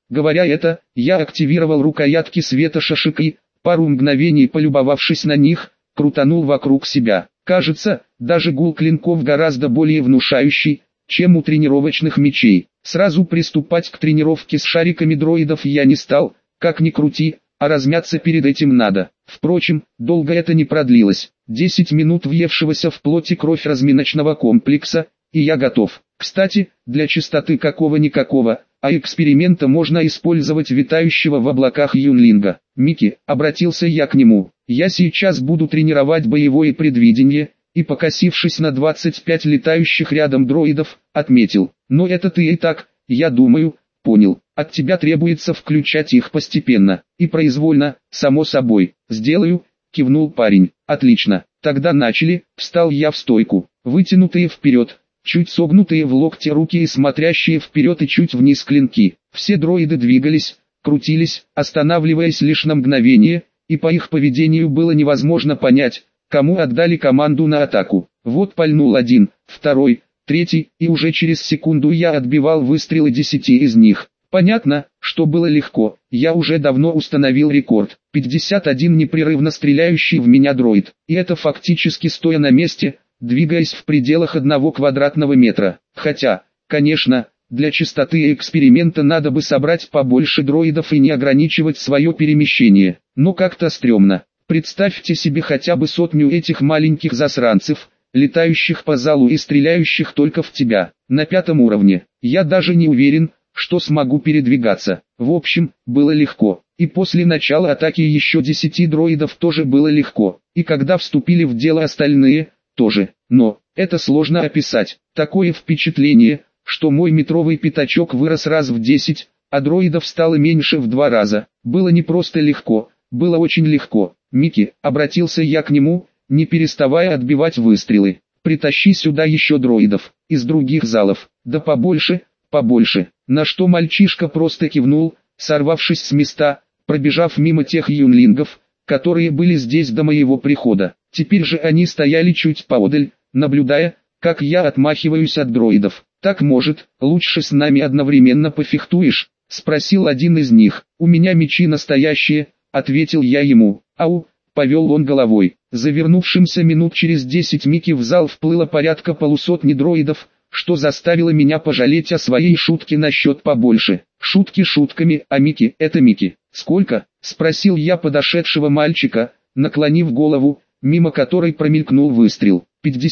Говоря это, я активировал рукоятки света шашек и, пару мгновений полюбовавшись на них, крутанул вокруг себя. Кажется, даже гул клинков гораздо более внушающий, чем у тренировочных мечей. Сразу приступать к тренировке с шариками дроидов я не стал, как ни крути, а размяться перед этим надо. Впрочем, долго это не продлилось. 10 минут въевшегося в плоть и кровь разминочного комплекса, и я готов. Кстати, для чистоты какого-никакого, а эксперимента можно использовать витающего в облаках юнлинга. «Микки», обратился я к нему, — «я сейчас буду тренировать боевое предвидение», и, покосившись на 25 летающих рядом дроидов, отметил: «Но это ты и так, я думаю, понял. От тебя требуется включать их постепенно и произвольно, само собой». «Сделаю», кивнул парень. «Отлично, тогда начали». Встал я в стойку, вытянутые вперед, чуть согнутые в локте руки и смотрящие вперед и чуть вниз клинки. Все дроиды двигались, крутились, останавливаясь лишь на мгновение, и по их поведению было невозможно понять, кому отдали команду на атаку. Вот пальнул один, второй, третий, и уже через секунду я отбивал выстрелы 10 из них. Понятно, что было легко, я уже давно установил рекорд. 51 непрерывно стреляющий в меня дроид, и это фактически стоя на месте, двигаясь в пределах 1 квадратного метра. Хотя, конечно, для чистоты эксперимента надо бы собрать побольше дроидов и не ограничивать свое перемещение. Но как-то стрёмно. Представьте себе хотя бы 100 этих маленьких засранцев, летающих по залу и стреляющих только в тебя. На 5-м уровне. Я даже не уверен, что смогу передвигаться. В общем, было легко. И после начала атаки еще 10 дроидов тоже было легко. И когда вступили в дело остальные, тоже. Но, это сложно описать. Такое впечатление, что мой метровый пятачок вырос раз в 10, а дроидов стало меньше в 2 раза. Было не просто легко, было очень легко. «Микки», обратился я к нему, не переставая отбивать выстрелы, — «притащи сюда еще дроидов, из других залов, да побольше, побольше». На что мальчишка просто кивнул, сорвавшись с места, пробежав мимо тех юнлингов, которые были здесь до моего прихода. Теперь же они стояли чуть поодаль, наблюдая, как я отмахиваюсь от дроидов. «Так может, лучше с нами одновременно пофехтуешь?» — спросил один из них. «У меня мечи настоящие», — ответил я ему. «Ау», — повел он головой. Завернувшимся минут через 10 Микки в зал вплыло порядка полусотни дроидов, что заставило меня пожалеть о своей шутке насчет побольше. Шутки шутками, а Микки — это Микки. «Сколько?» — спросил я подошедшего мальчика, наклонив голову, мимо которой промелькнул выстрел.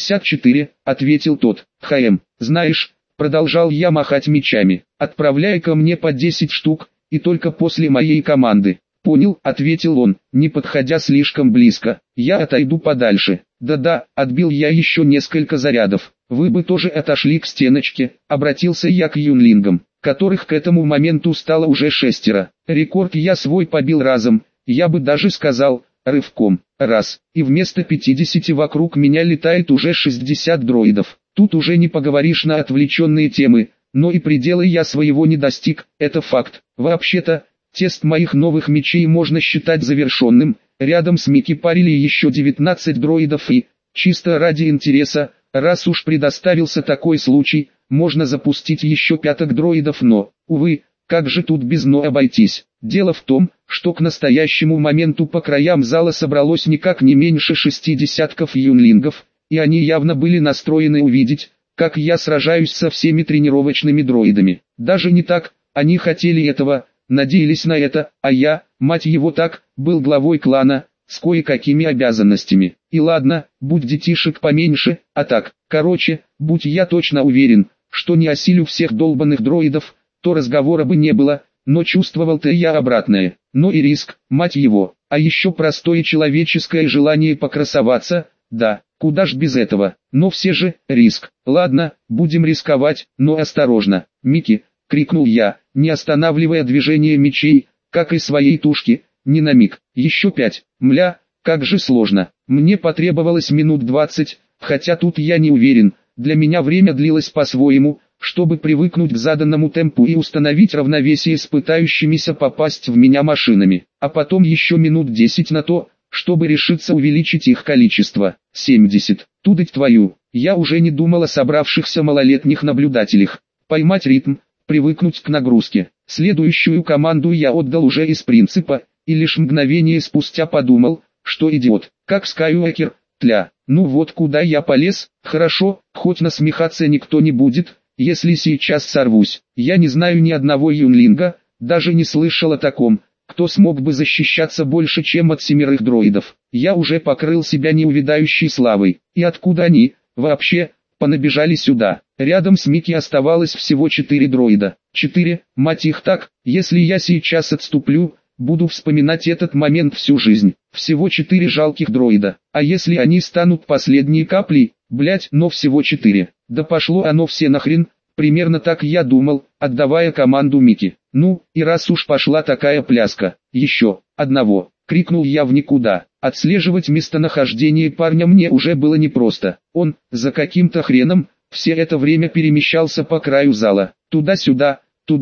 54, ответил тот. Знаешь, продолжал я махать мечами, отправляй ко мне по 10 штук, и только после моей команды». «Понял», — ответил он, не подходя слишком близко, — «я отойду подальше». «Да-да», — отбил я еще несколько зарядов. «Вы бы тоже отошли к стеночке», — обратился я к юнлингам, которых к этому моменту стало уже 6. Рекорд я свой побил разом, я бы даже сказал, рывком. Раз, и вместо 50 вокруг меня летает уже 60 дроидов. Тут уже не поговоришь на отвлеченные темы, но и пределы я своего не достиг, это факт. Вообще-то, тест моих новых мечей можно считать завершенным. Рядом с Микки парили еще 19 дроидов и, чисто ради интереса, раз уж предоставился такой случай, можно запустить еще 5 дроидов, но, увы, как же тут без «но» обойтись. Дело в том, что к настоящему моменту по краям зала собралось никак не меньше 60 юнлингов, и они явно были настроены увидеть, как я сражаюсь со всеми тренировочными дроидами. Даже не так, они хотели этого, надеялись на это, а я, мать его так, был главой клана, с кое-какими обязанностями. И ладно, будь детишек поменьше, а так, короче, будь я точно уверен, что не осилю всех долбанных дроидов, то разговора бы не было, но чувствовал-то я обратное. Но и риск, мать его, а еще простое человеческое желание покрасоваться, да, куда ж без этого, но все же, риск. Ладно, будем рисковать, но осторожно. «Микки», — крикнул я, не останавливая движение мечей, как и своей тушки, ни на миг. Еще 5, мля, как же сложно. Мне потребовалось минут 20, хотя тут я не уверен, для меня время длилось по-своему, чтобы привыкнуть к заданному темпу и установить равновесие с пытающимися попасть в меня машинами, а потом еще минут 10 на то, чтобы решиться увеличить их количество. 70. Тудыть твою, я уже не думал о собравшихся малолетних наблюдателях. Поймать ритм, привыкнуть к нагрузке. Следующую команду я отдал уже из принципа, и лишь мгновение спустя подумал, что идиот, как Скайуокер, тля. Ну вот куда я полез, хорошо, хоть насмехаться никто не будет, если сейчас сорвусь. Я не знаю ни одного юнлинга, даже не слышал о таком, кто смог бы защищаться больше, чем от 7 дроидов. Я уже покрыл себя неувядающей славой. И откуда они, вообще, понабежали сюда? Рядом с Микки оставалось всего 4 дроида. 4, мать их так, если я сейчас отступлю, буду вспоминать этот момент всю жизнь. Всего 4 жалких дроида. А если они станут последней каплей, блять, но всего 4. Да пошло оно все нахрен. Примерно так я думал, отдавая команду Микки. Ну, и раз уж пошла такая пляска, еще одного, крикнул я в никуда. Отслеживать местонахождение парня мне уже было непросто. Он, за каким-то хреном, все это время перемещался по краю зала, туда-сюда,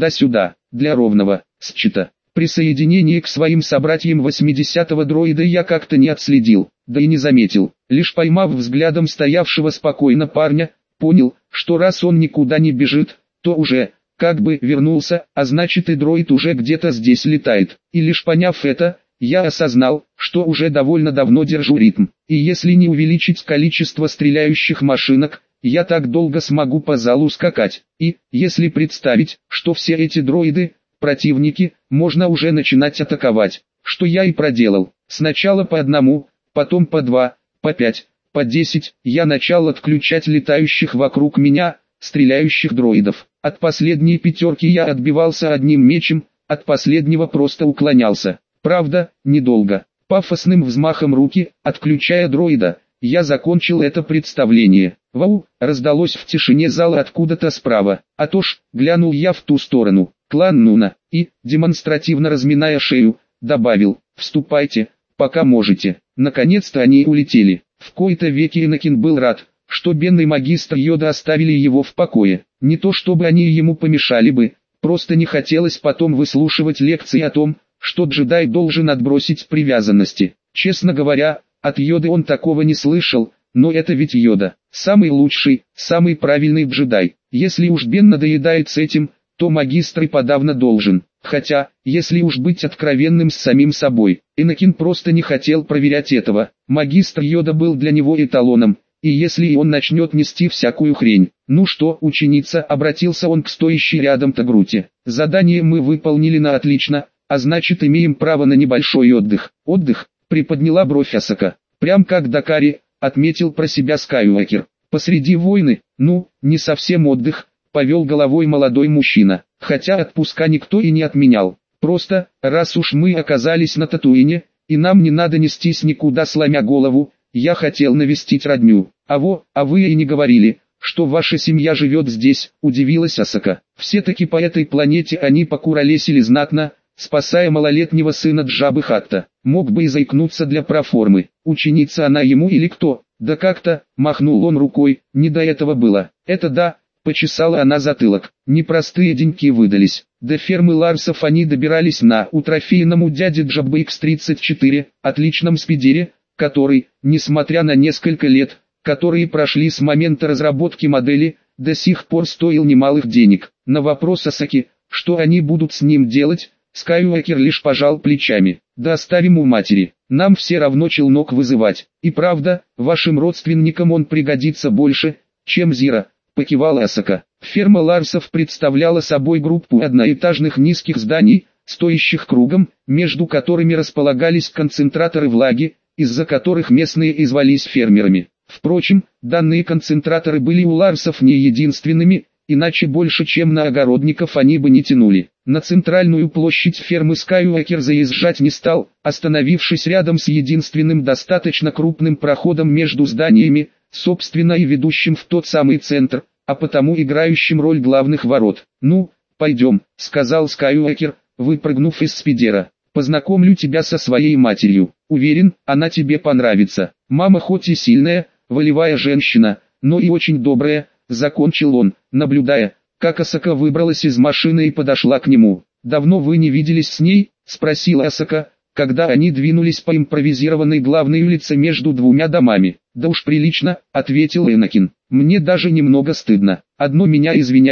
для ровного счета. Присоединение к своим собратьям 80-го дроида я как-то не отследил, да и не заметил. Лишь поймав взглядом стоявшего спокойно парня, понял, что раз он никуда не бежит, то уже, как бы вернулся, а значит и дроид уже где-то здесь летает. И лишь поняв это, я осознал, что уже довольно давно держу ритм. И если не увеличить количество стреляющих машинок, я так долго смогу по залу скакать. И, если представить, что все эти дроиды, противники, можно уже начинать атаковать, что я и проделал. Сначала по одному, потом по 2, по 5, по 10, я начал отключать летающих вокруг меня, стреляющих дроидов. От последней 5 я отбивался одним мечем, от последнего просто уклонялся. Правда, недолго. Пафосным взмахом руки, отключая дроида, я закончил это представление. «Вау!» раздалось в тишине зала откуда-то справа. А то ж, глянул я в ту сторону. Клан Нуна. И, демонстративно разминая шею, добавил: «Вступайте, пока можете». Наконец-то они улетели. В кои-то веки Энакин был рад, что Бен и магистр Йода оставили его в покое. Не то чтобы они ему помешали бы, просто не хотелось потом выслушивать лекции о том, что джедай должен отбросить привязанности. Честно говоря, от Йоды он такого не слышал, но это ведь Йода. Самый лучший, самый правильный джедай. Если уж Бен надоедает с этим, то магистр и подавно должен. Хотя, если уж быть откровенным с самим собой, Энакин просто не хотел проверять этого. Магистр Йода был для него эталоном, и если он начнет нести всякую хрень. «Ну что, ученица?» — обратился он к стоящей рядом Тагруте. «Задание мы выполнили на отлично, а значит имеем право на небольшой отдых». «Отдых?» — приподняла бровь Асака. «Прям как Дакари», — отметил про себя Скайуокер. «Посреди войны, ну, не совсем отдых», — повел головой молодой мужчина. «Хотя отпуска никто и не отменял. Просто, раз уж мы оказались на Татуине, и нам не надо нестись никуда сломя голову, я хотел навестить родню». «А вы и не говорили, что ваша семья живет здесь», — удивилась Асака. «Все-таки по этой планете они покуролесили знатно, спасая малолетнего сына Джаббы Хатта. Мог бы и заикнуться для проформы. Ученица она ему или кто?» «Да как-то», — махнул он рукой, — «не до этого было». «Это да», — почесала она затылок. Непростые деньки выдались. До фермы Ларсов они добирались на трофейному дяде Джаббы X-34, отличном спидере, который, несмотря на несколько лет, которые прошли с момента разработки модели, до сих пор стоил немалых денег. На вопрос Асаки, что они будут с ним делать, Скайуокер лишь пожал плечами. «Да оставим у матери, нам все равно челнок вызывать. И правда, вашим родственникам он пригодится больше, чем Зира», — покивала Асака. Ферма Ларсов представляла собой группу одноэтажных низких зданий, стоящих кругом, между которыми располагались концентраторы влаги, из-за которых местные и звались фермерами. Впрочем, данные концентраторы были у Ларсов не единственными, иначе больше чем на огородников они бы не тянули. На центральную площадь фермы Скайуокер заезжать не стал, остановившись рядом с единственным достаточно крупным проходом между зданиями, собственно и ведущим в тот самый центр, а потому играющим роль главных ворот. «Ну, пойдем», — сказал Скайуокер, выпрыгнув из спидера. «Познакомлю тебя со своей матерью. Уверен, она тебе понравится. Мама хоть и сильная, волевая женщина, но и очень добрая», — закончил он, наблюдая, как Асака выбралась из машины и подошла к нему. «Давно вы не виделись с ней?» — спросила Асака, когда они двинулись по импровизированной главной улице между двумя домами. «Да уж прилично», — ответил Энакин. «Мне даже немного стыдно. Одно меня извиняет,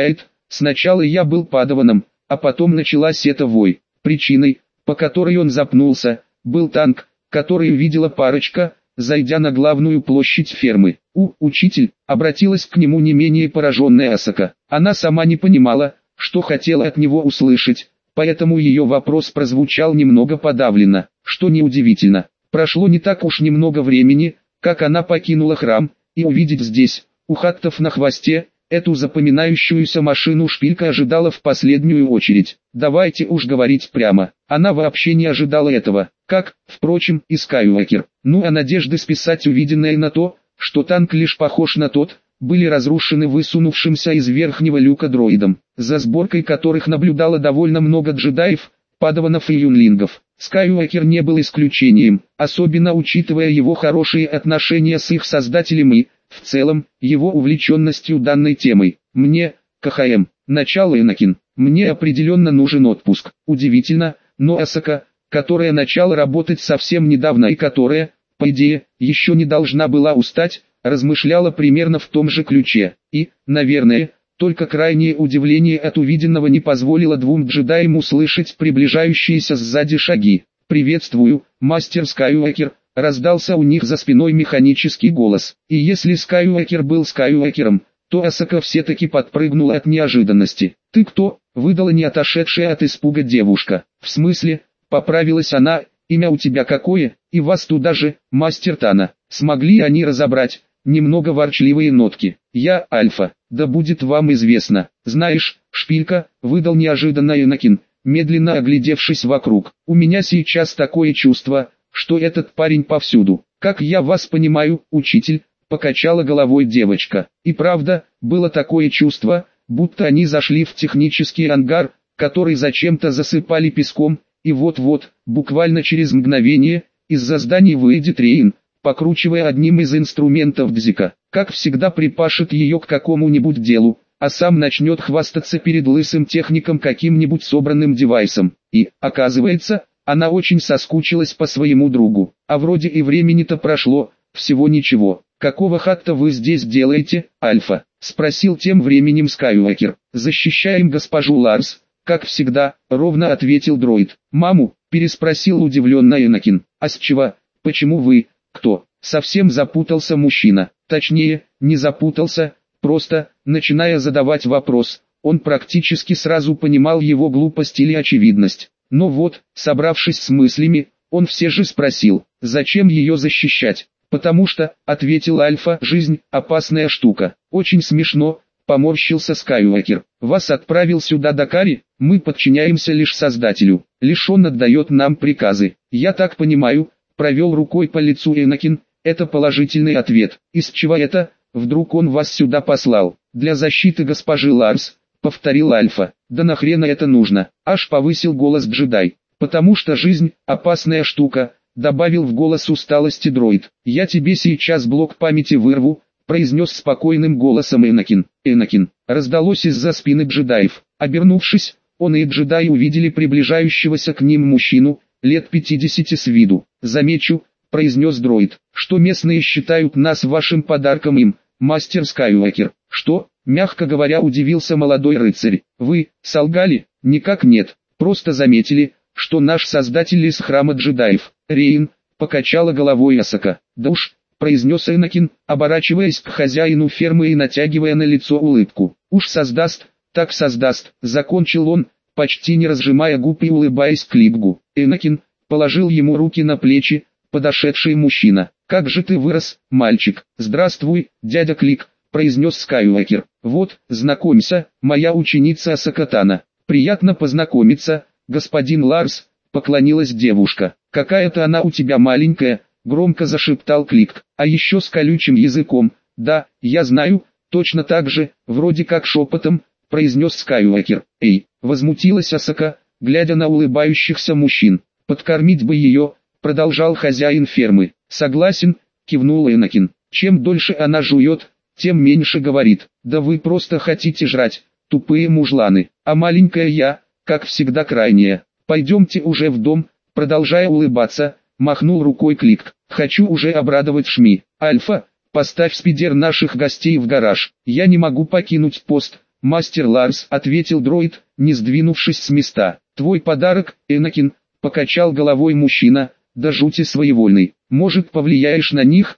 Сначала я был падаваном, а потом началась эта вой. Причиной, по которой он запнулся, был танк, который увидела парочка, зайдя на главную площадь фермы. Учитель, обратилась к нему не менее пораженная Асака. Она сама не понимала, что хотела от него услышать, поэтому ее вопрос прозвучал немного подавленно, что неудивительно. Прошло не так уж немного времени, как она покинула храм, и увидеть здесь, у хаттов на хвосте, эту запоминающуюся машину шпилька ожидала в последнюю очередь. Давайте уж говорить прямо, она вообще не ожидала этого, как, впрочем, и Скайуокер. Ну а надежды списать увиденное на то, что танк лишь похож на тот, были разрушены высунувшимся из верхнего люка дроидом, за сборкой которых наблюдало довольно много джедаев, падаванов и юнлингов. Скайуокер не был исключением, особенно учитывая его хорошие отношения с их создателем и, в целом, его увлеченностью данной темой. Мне, КХМ, начало Энакин, мне определенно нужен отпуск. Удивительно, но Асака, которая начала работать совсем недавно и которая, по идее, еще не должна была устать, размышляла примерно в том же ключе. И, наверное, только крайнее удивление от увиденного не позволило двум джедаям услышать приближающиеся сзади шаги. «Приветствую, мастер Скайуокер», раздался у них за спиной механический голос. И если Скайуокер был Скайуокером, то Асака все-таки подпрыгнула от неожиданности. «Ты кто?» — выдала не отошедшая от испуга девушка. «В смысле?» — поправилась она, «имя у тебя какое, и вас туда же, мастер Тана». Смогли они разобрать немного ворчливые нотки. «Я Альфа, да будет вам известно». «Знаешь, шпилька», — выдал неожиданно Энакин, медленно оглядевшись вокруг. «У меня сейчас такое чувство, что этот парень повсюду». «Как я вас понимаю, учитель», — покачала головой девочка. И правда, было такое чувство, будто они зашли в технический ангар, который зачем-то засыпали песком, и вот-вот, буквально через мгновение, из-за зданий выйдет Рейн, покручивая одним из инструментов Дзика, как всегда припашет ее к какому-нибудь делу, а сам начнет хвастаться перед лысым техником каким-нибудь собранным девайсом. И, оказывается, она очень соскучилась по своему другу, а вроде и времени-то прошло, всего ничего. «Какого хатта вы здесь делаете, Альфа?» — спросил тем временем Скайуокер. «Защищаем госпожу Ларс», — как всегда, ровно ответил дроид. «Маму?» — переспросил удивленно Энакин. «А с чего? Почему вы? Кто?» Совсем запутался мужчина. Точнее, не запутался, просто, начиная задавать вопрос, он практически сразу понимал его глупость или очевидность. Но вот, собравшись с мыслями, он все же спросил, зачем ее защищать? «Потому что», — ответил Альфа, — «жизнь — опасная штука». «Очень смешно», — поморщился Скайуокер. «Вас отправил сюда Дакари, мы подчиняемся лишь Создателю, лишь он отдает нам приказы». «Я так понимаю», — провел рукой по лицу Энакин, — «это положительный ответ». «Из чего это? Вдруг он вас сюда послал?» «Для защиты госпожи Ларс», — повторил Альфа. «Да нахрена это нужно?» — аж повысил голос джедай. «Потому что жизнь — опасная штука», — добавил в голос усталости дроид. «Я тебе сейчас блок памяти вырву», — произнес спокойным голосом Энакин. «Энакин», — раздалось из-за спины джедаев. Обернувшись, он и джедаи увидели приближающегося к ним мужчину, лет 50 с виду. «Замечу», — произнес дроид, — «что местные считают нас вашим подарком им, мастер Скайуокер». «Что?» — мягко говоря удивился молодой рыцарь. «Вы солгали?» «Никак нет, просто заметили, что наш создатель из храма джедаев». «Рейн», — покачала головой Асака. «Да уж», — произнес Энакин, оборачиваясь к хозяину фермы и натягивая на лицо улыбку. «Уж создаст, так создаст», — закончил он, почти не разжимая губ и улыбаясь Кликгу. Энакин положил ему руки на плечи, подошедший мужчина. «Как же ты вырос, мальчик!» «Здравствуй, дядя Клик», — произнес Скайуокер. «Вот, знакомься, моя ученица Асака Тана. Приятно познакомиться, господин Ларс», — поклонилась девушка. «Какая-то она у тебя маленькая», — громко зашептал Клик. «А еще с колючим языком». «Да, я знаю, точно так же, вроде как шепотом», — произнес Скайуокер. «Эй», — возмутилась Асака, глядя на улыбающихся мужчин. «Подкормить бы ее», — продолжал хозяин фермы. «Согласен», — кивнул Энакин. «Чем дольше она жует, тем меньше говорит. Да вы просто хотите жрать, тупые мужланы. А маленькая я, как всегда крайняя. Пойдемте уже в дом», — продолжая улыбаться, махнул рукой Клик. «Хочу уже обрадовать Шми. Альфа, поставь спидер наших гостей в гараж. Я не могу покинуть пост», «Мастер Ларс», — ответил дроид, не сдвинувшись с места. «Твой подарок, Энакин», — покачал головой мужчина, да жути своевольный. «Может, повлияешь на них,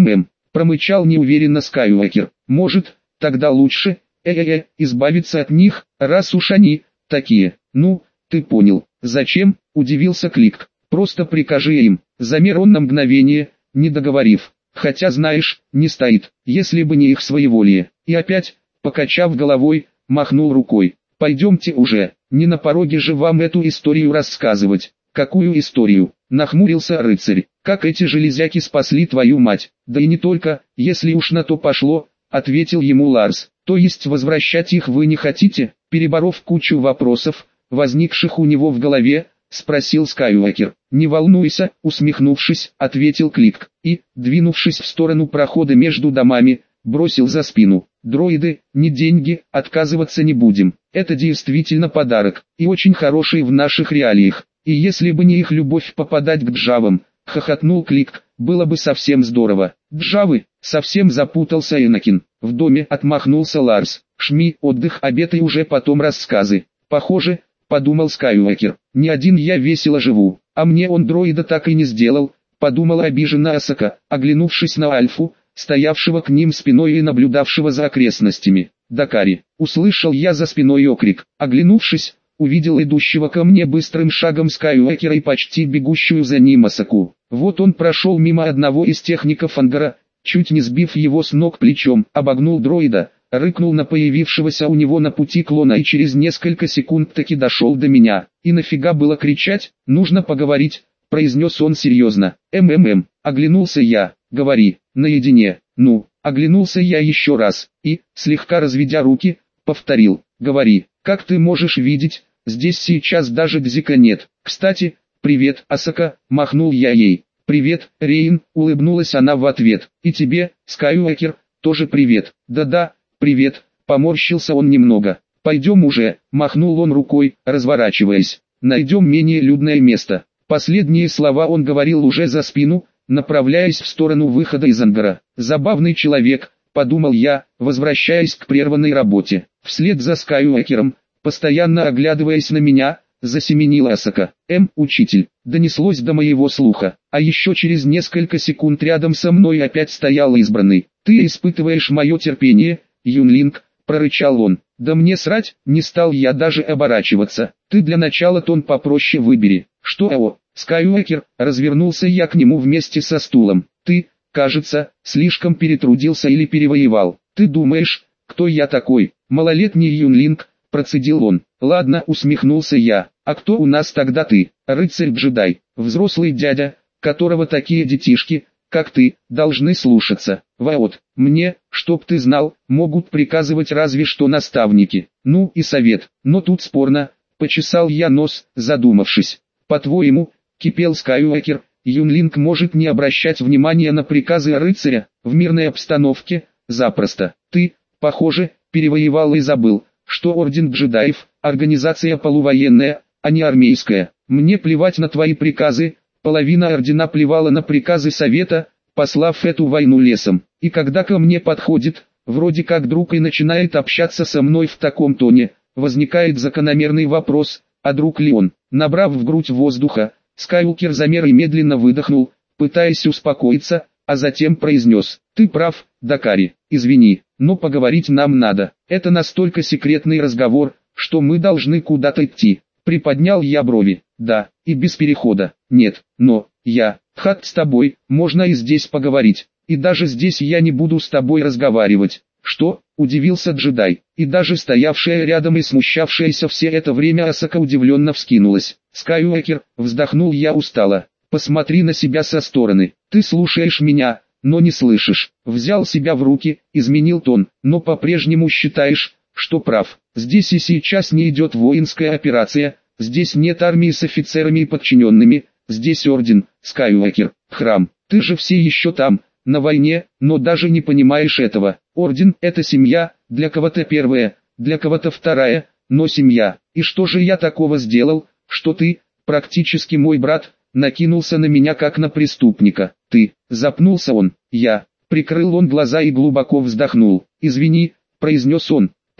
промычал неуверенно Скайуокер. «Может, тогда лучше, избавиться от них, раз уж они такие». «Ну, ты понял». «Зачем?» — удивился Клик. «Просто прикажи им». Замер он на мгновение, не договорив. «Хотя знаешь, не стоит, если бы не их своеволие». И опять, покачав головой, махнул рукой. «Пойдемте уже, не на пороге же вам эту историю рассказывать». «Какую историю?» — нахмурился рыцарь. «Как эти железяки спасли твою мать?» «Да и не только, если уж на то пошло», — ответил ему Ларс. «То есть возвращать их вы не хотите?» Переборов кучу вопросов, возникших у него в голове, спросил Скайуокер. «Не волнуйся», — усмехнувшись, ответил Клик, и, двинувшись в сторону прохода между домами, бросил за спину. «Дроиды, не деньги, отказываться не будем. Это действительно подарок, и очень хороший в наших реалиях. И если бы не их любовь попадать к джавам», — хохотнул Клик, — «было бы совсем здорово». «Джавы?» — совсем запутался Энакин. В доме отмахнулся Ларс. «Шми, отдых, обед и уже потом рассказы». «Похоже», — подумал Скайуокер, — «не один я весело живу, а мне он дроида так и не сделал», — подумала обиженно Асака, оглянувшись на Альфу, стоявшего к ним спиной и наблюдавшего за окрестностями. «Дакари!» — услышал я за спиной окрик. Оглянувшись, увидел идущего ко мне быстрым шагом Скайуокера и почти бегущую за ним Асаку. Вот он прошел мимо одного из техников ангара, чуть не сбив его с ног плечом, обогнул дроида, рыкнул на появившегося у него на пути клона и через несколько секунд таки дошел до меня. «И нафига было кричать? Нужно поговорить», — произнес он серьезно. Оглянулся я. «Говори, наедине». «Ну», оглянулся я еще раз, и, слегка разведя руки, повторил. «Говори, как ты можешь видеть, здесь сейчас даже Дзика нет. Кстати, привет, Асака», — махнул я ей. «Привет, Рейн», — улыбнулась она в ответ. «И тебе, Скайуокер, тоже привет». «Да-да, привет», — поморщился он немного. «Пойдем уже», — махнул он рукой, разворачиваясь. «Найдем менее людное место». Последние слова он говорил уже за спину, направляясь в сторону выхода из ангара. «Забавный человек», — подумал я, возвращаясь к прерванной работе. Вслед за Скайуокером, постоянно оглядываясь на меня, засеменила Асака. «Учитель», — донеслось до моего слуха, а еще через несколько секунд рядом со мной опять стоял избранный. «Ты испытываешь мое терпение, Юнлинг», — прорычал он. «Да мне срать», — не стал я даже оборачиваться. «Ты для начала тон попроще выбери». «Что, Скайуокер?» — развернулся я к нему вместе со стулом. «Ты, кажется, слишком перетрудился или перевоевал. Ты думаешь, кто я такой?» «Малолетний Юнлинг», — процедил он. «Ладно», — усмехнулся я. «А кто у нас тогда ты?» «Рыцарь-джедай, взрослый дядя, которого такие детишки, как ты, должны слушаться. Вот, мне, чтоб ты знал, могут приказывать разве что наставники. Ну и совет. Но тут спорно», — почесал я нос, задумавшись. «По-твоему, — кипел Скайуокер, — Юнлинг может не обращать внимания на приказы рыцаря, в мирной обстановке?» «Запросто. Ты, похоже, перевоевал и забыл, что Орден джедаев — организация полувоенная, а не армейская. Мне плевать на твои приказы». Половина ордена плевала на приказы совета, послав эту войну лесом. И когда ко мне подходит, вроде как друг и начинает общаться со мной в таком тоне, возникает закономерный вопрос, а друг ли он? Набрав в грудь воздуха, Скайуокер замер и медленно выдохнул, пытаясь успокоиться, а затем произнес: «Ты прав, Дакари, извини, но поговорить нам надо. Это настолько секретный разговор, что мы должны куда-то идти». Приподнял я брови. «Да, и без перехода». «Нет, но, Хат, с тобой, можно и здесь поговорить. И даже здесь я не буду с тобой разговаривать». «Что?» – удивился джедай. И даже стоявшая рядом и смущавшаяся все это время Асака удивленно вскинулась. «Скайуокер», – вздохнул я устало. «Посмотри на себя со стороны. Ты слушаешь меня, но не слышишь». Взял себя в руки, изменил тон, но по-прежнему считаешь, что прав. Здесь и сейчас не идет воинская операция, здесь нет армии с офицерами и подчиненными, здесь орден, Скайуокер, храм. Ты же все еще там, на войне, но даже не понимаешь этого. Орден – это семья, для кого-то первая, для кого-то вторая, но семья. И что же я такого сделал, что ты, практически мой брат, накинулся на меня как на преступника? Ты, запнулся он, прикрыл он глаза и глубоко вздохнул. «Извини», – произнес он.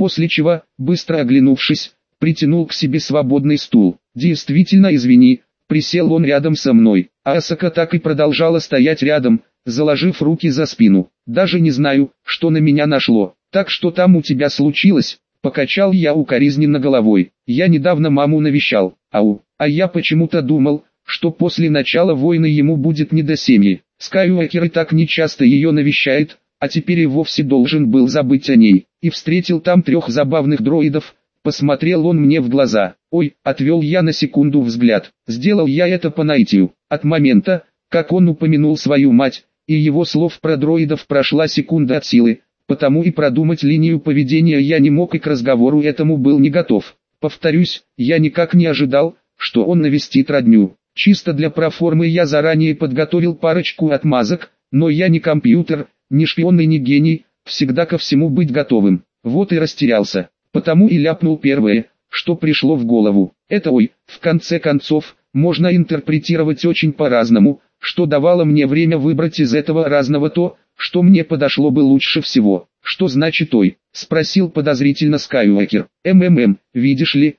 после чего, быстро оглянувшись, притянул к себе свободный стул. «Действительно извини», присел он рядом со мной, а Асака так и продолжала стоять рядом, заложив руки за спину. «Даже не знаю, что на меня нашло. Так что там у тебя случилось?» Покачал я укоризненно головой. «Я недавно маму навещал. А я почему-то думал, что после начала войны ему будет не до семьи. Скайуокер и так нечасто ее навещает, а теперь и вовсе должен был забыть о ней. И встретил там 3 забавных дроидов». Посмотрел он мне в глаза. «Ой», отвел я на секунду взгляд. Сделал я это по наитию. От момента, как он упомянул свою мать, и его слов про дроидов прошла секунда от силы, потому и продумать линию поведения я не мог и к разговору этому был не готов. Повторюсь, я никак не ожидал, что он навестит родню. Чисто для проформы я заранее подготовил парочку отмазок, но я не компьютер, не шпион и не гений, всегда ко всему быть готовым. Вот и растерялся. Потому и ляпнул первое, что пришло в голову. Это в конце концов, можно интерпретировать очень по-разному, что давало мне время выбрать из этого разного то, что мне подошло бы лучше всего. «Что значит спросил подозрительно Скайуокер. Видишь ли,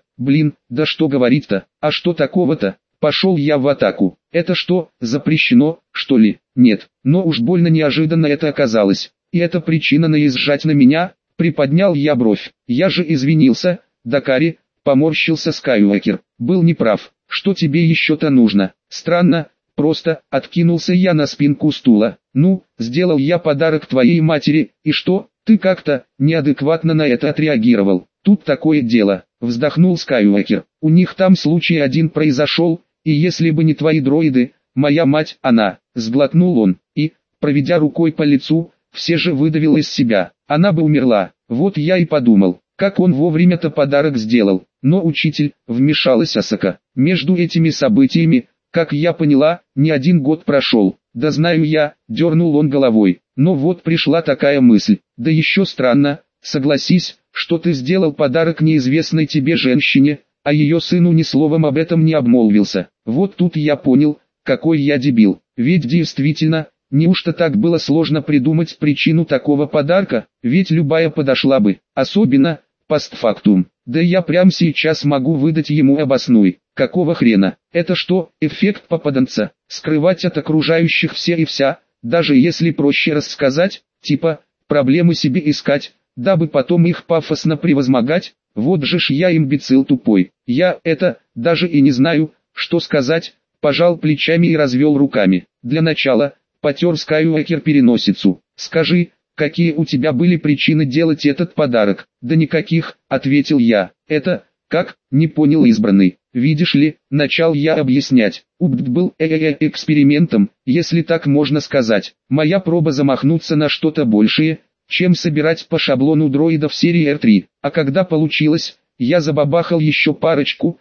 да что говорить-то, а что такого-то?» Пошел я в атаку. «Это что, запрещено, что ли?» «Нет, но уж больно неожиданно это оказалось. И это причина наезжать на меня?» Приподнял я бровь. «Я же извинился, Дакари», поморщился Скайуокер. «Был неправ. Что тебе еще-то нужно?» «Странно, просто», откинулся я на спинку стула. «Ну, сделал я подарок твоей матери, и что, ты как-то неадекватно на это отреагировал. Тут такое дело», вздохнул Скайуокер. «У них там случай один произошел, и если бы не твои дроиды, моя мать, сглотнул он, и, проведя рукой по лицу, все же выдавил из себя. Она бы умерла. Вот я и подумал, как он вовремя-то подарок сделал. Но учитель, вмешалась Асака. Между этими событиями, как я поняла, не 1 год прошел. Да знаю я, дернул он головой. Но вот пришла такая мысль. Да еще странно, согласись, что ты сделал подарок неизвестной тебе женщине, а ее сыну ни словом об этом не обмолвился. Вот тут я понял, какой я дебил. Ведь действительно, неужто так было сложно придумать причину такого подарка, ведь любая подошла бы, особенно, постфактум. Да я прямо сейчас могу выдать ему обоснуй. Какого хрена? Это что, эффект попаданца? Скрывать от окружающих все и вся, даже если проще рассказать, типа, проблемы себе искать, дабы потом их пафосно превозмогать? Вот же ж я имбецил тупой. Я даже и не знаю, что сказать, пожал плечами и развел руками. Для начала, потер Скайуокер переносицу. «Скажи, какие у тебя были причины делать этот подарок?» «Да никаких», ответил я. «Это, как, не понял избранный. Видишь ли, начал я объяснять. УБД был экспериментом, если так можно сказать. Моя проба замахнуться на что-то большее, чем собирать по шаблону дроидов серии R3. А когда получилось, я забабахал еще парочку,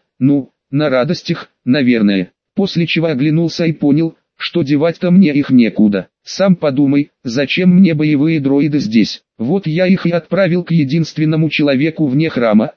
на радостях, наверное. После чего оглянулся и понял, что девать-то мне их некуда. Сам подумай, зачем мне боевые дроиды здесь? Вот я их и отправил к единственному человеку вне храма,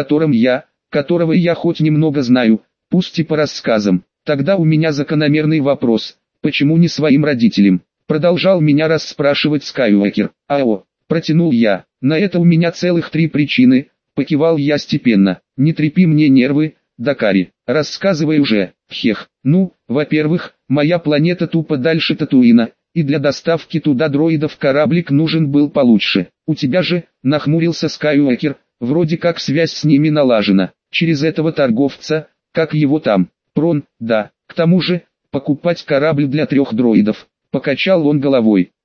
которого я хоть немного знаю, пусть и по рассказам. Тогда у меня закономерный вопрос, почему не своим родителям? Продолжал меня расспрашивать Скайуокер. Протянул я. На это у меня целых 3 причины, покивал я степенно. Не трепи мне нервы, Дакари, рассказывай уже. Во-первых, моя планета тупо дальше Татуина, и для доставки туда дроидов кораблик нужен был получше. У тебя же, нахмурился Скайуокер, вроде как связь с ними налажена, через этого торговца, как его там, Прон, да. К тому же, покупать корабль для 3 дроидов, покачал он головой.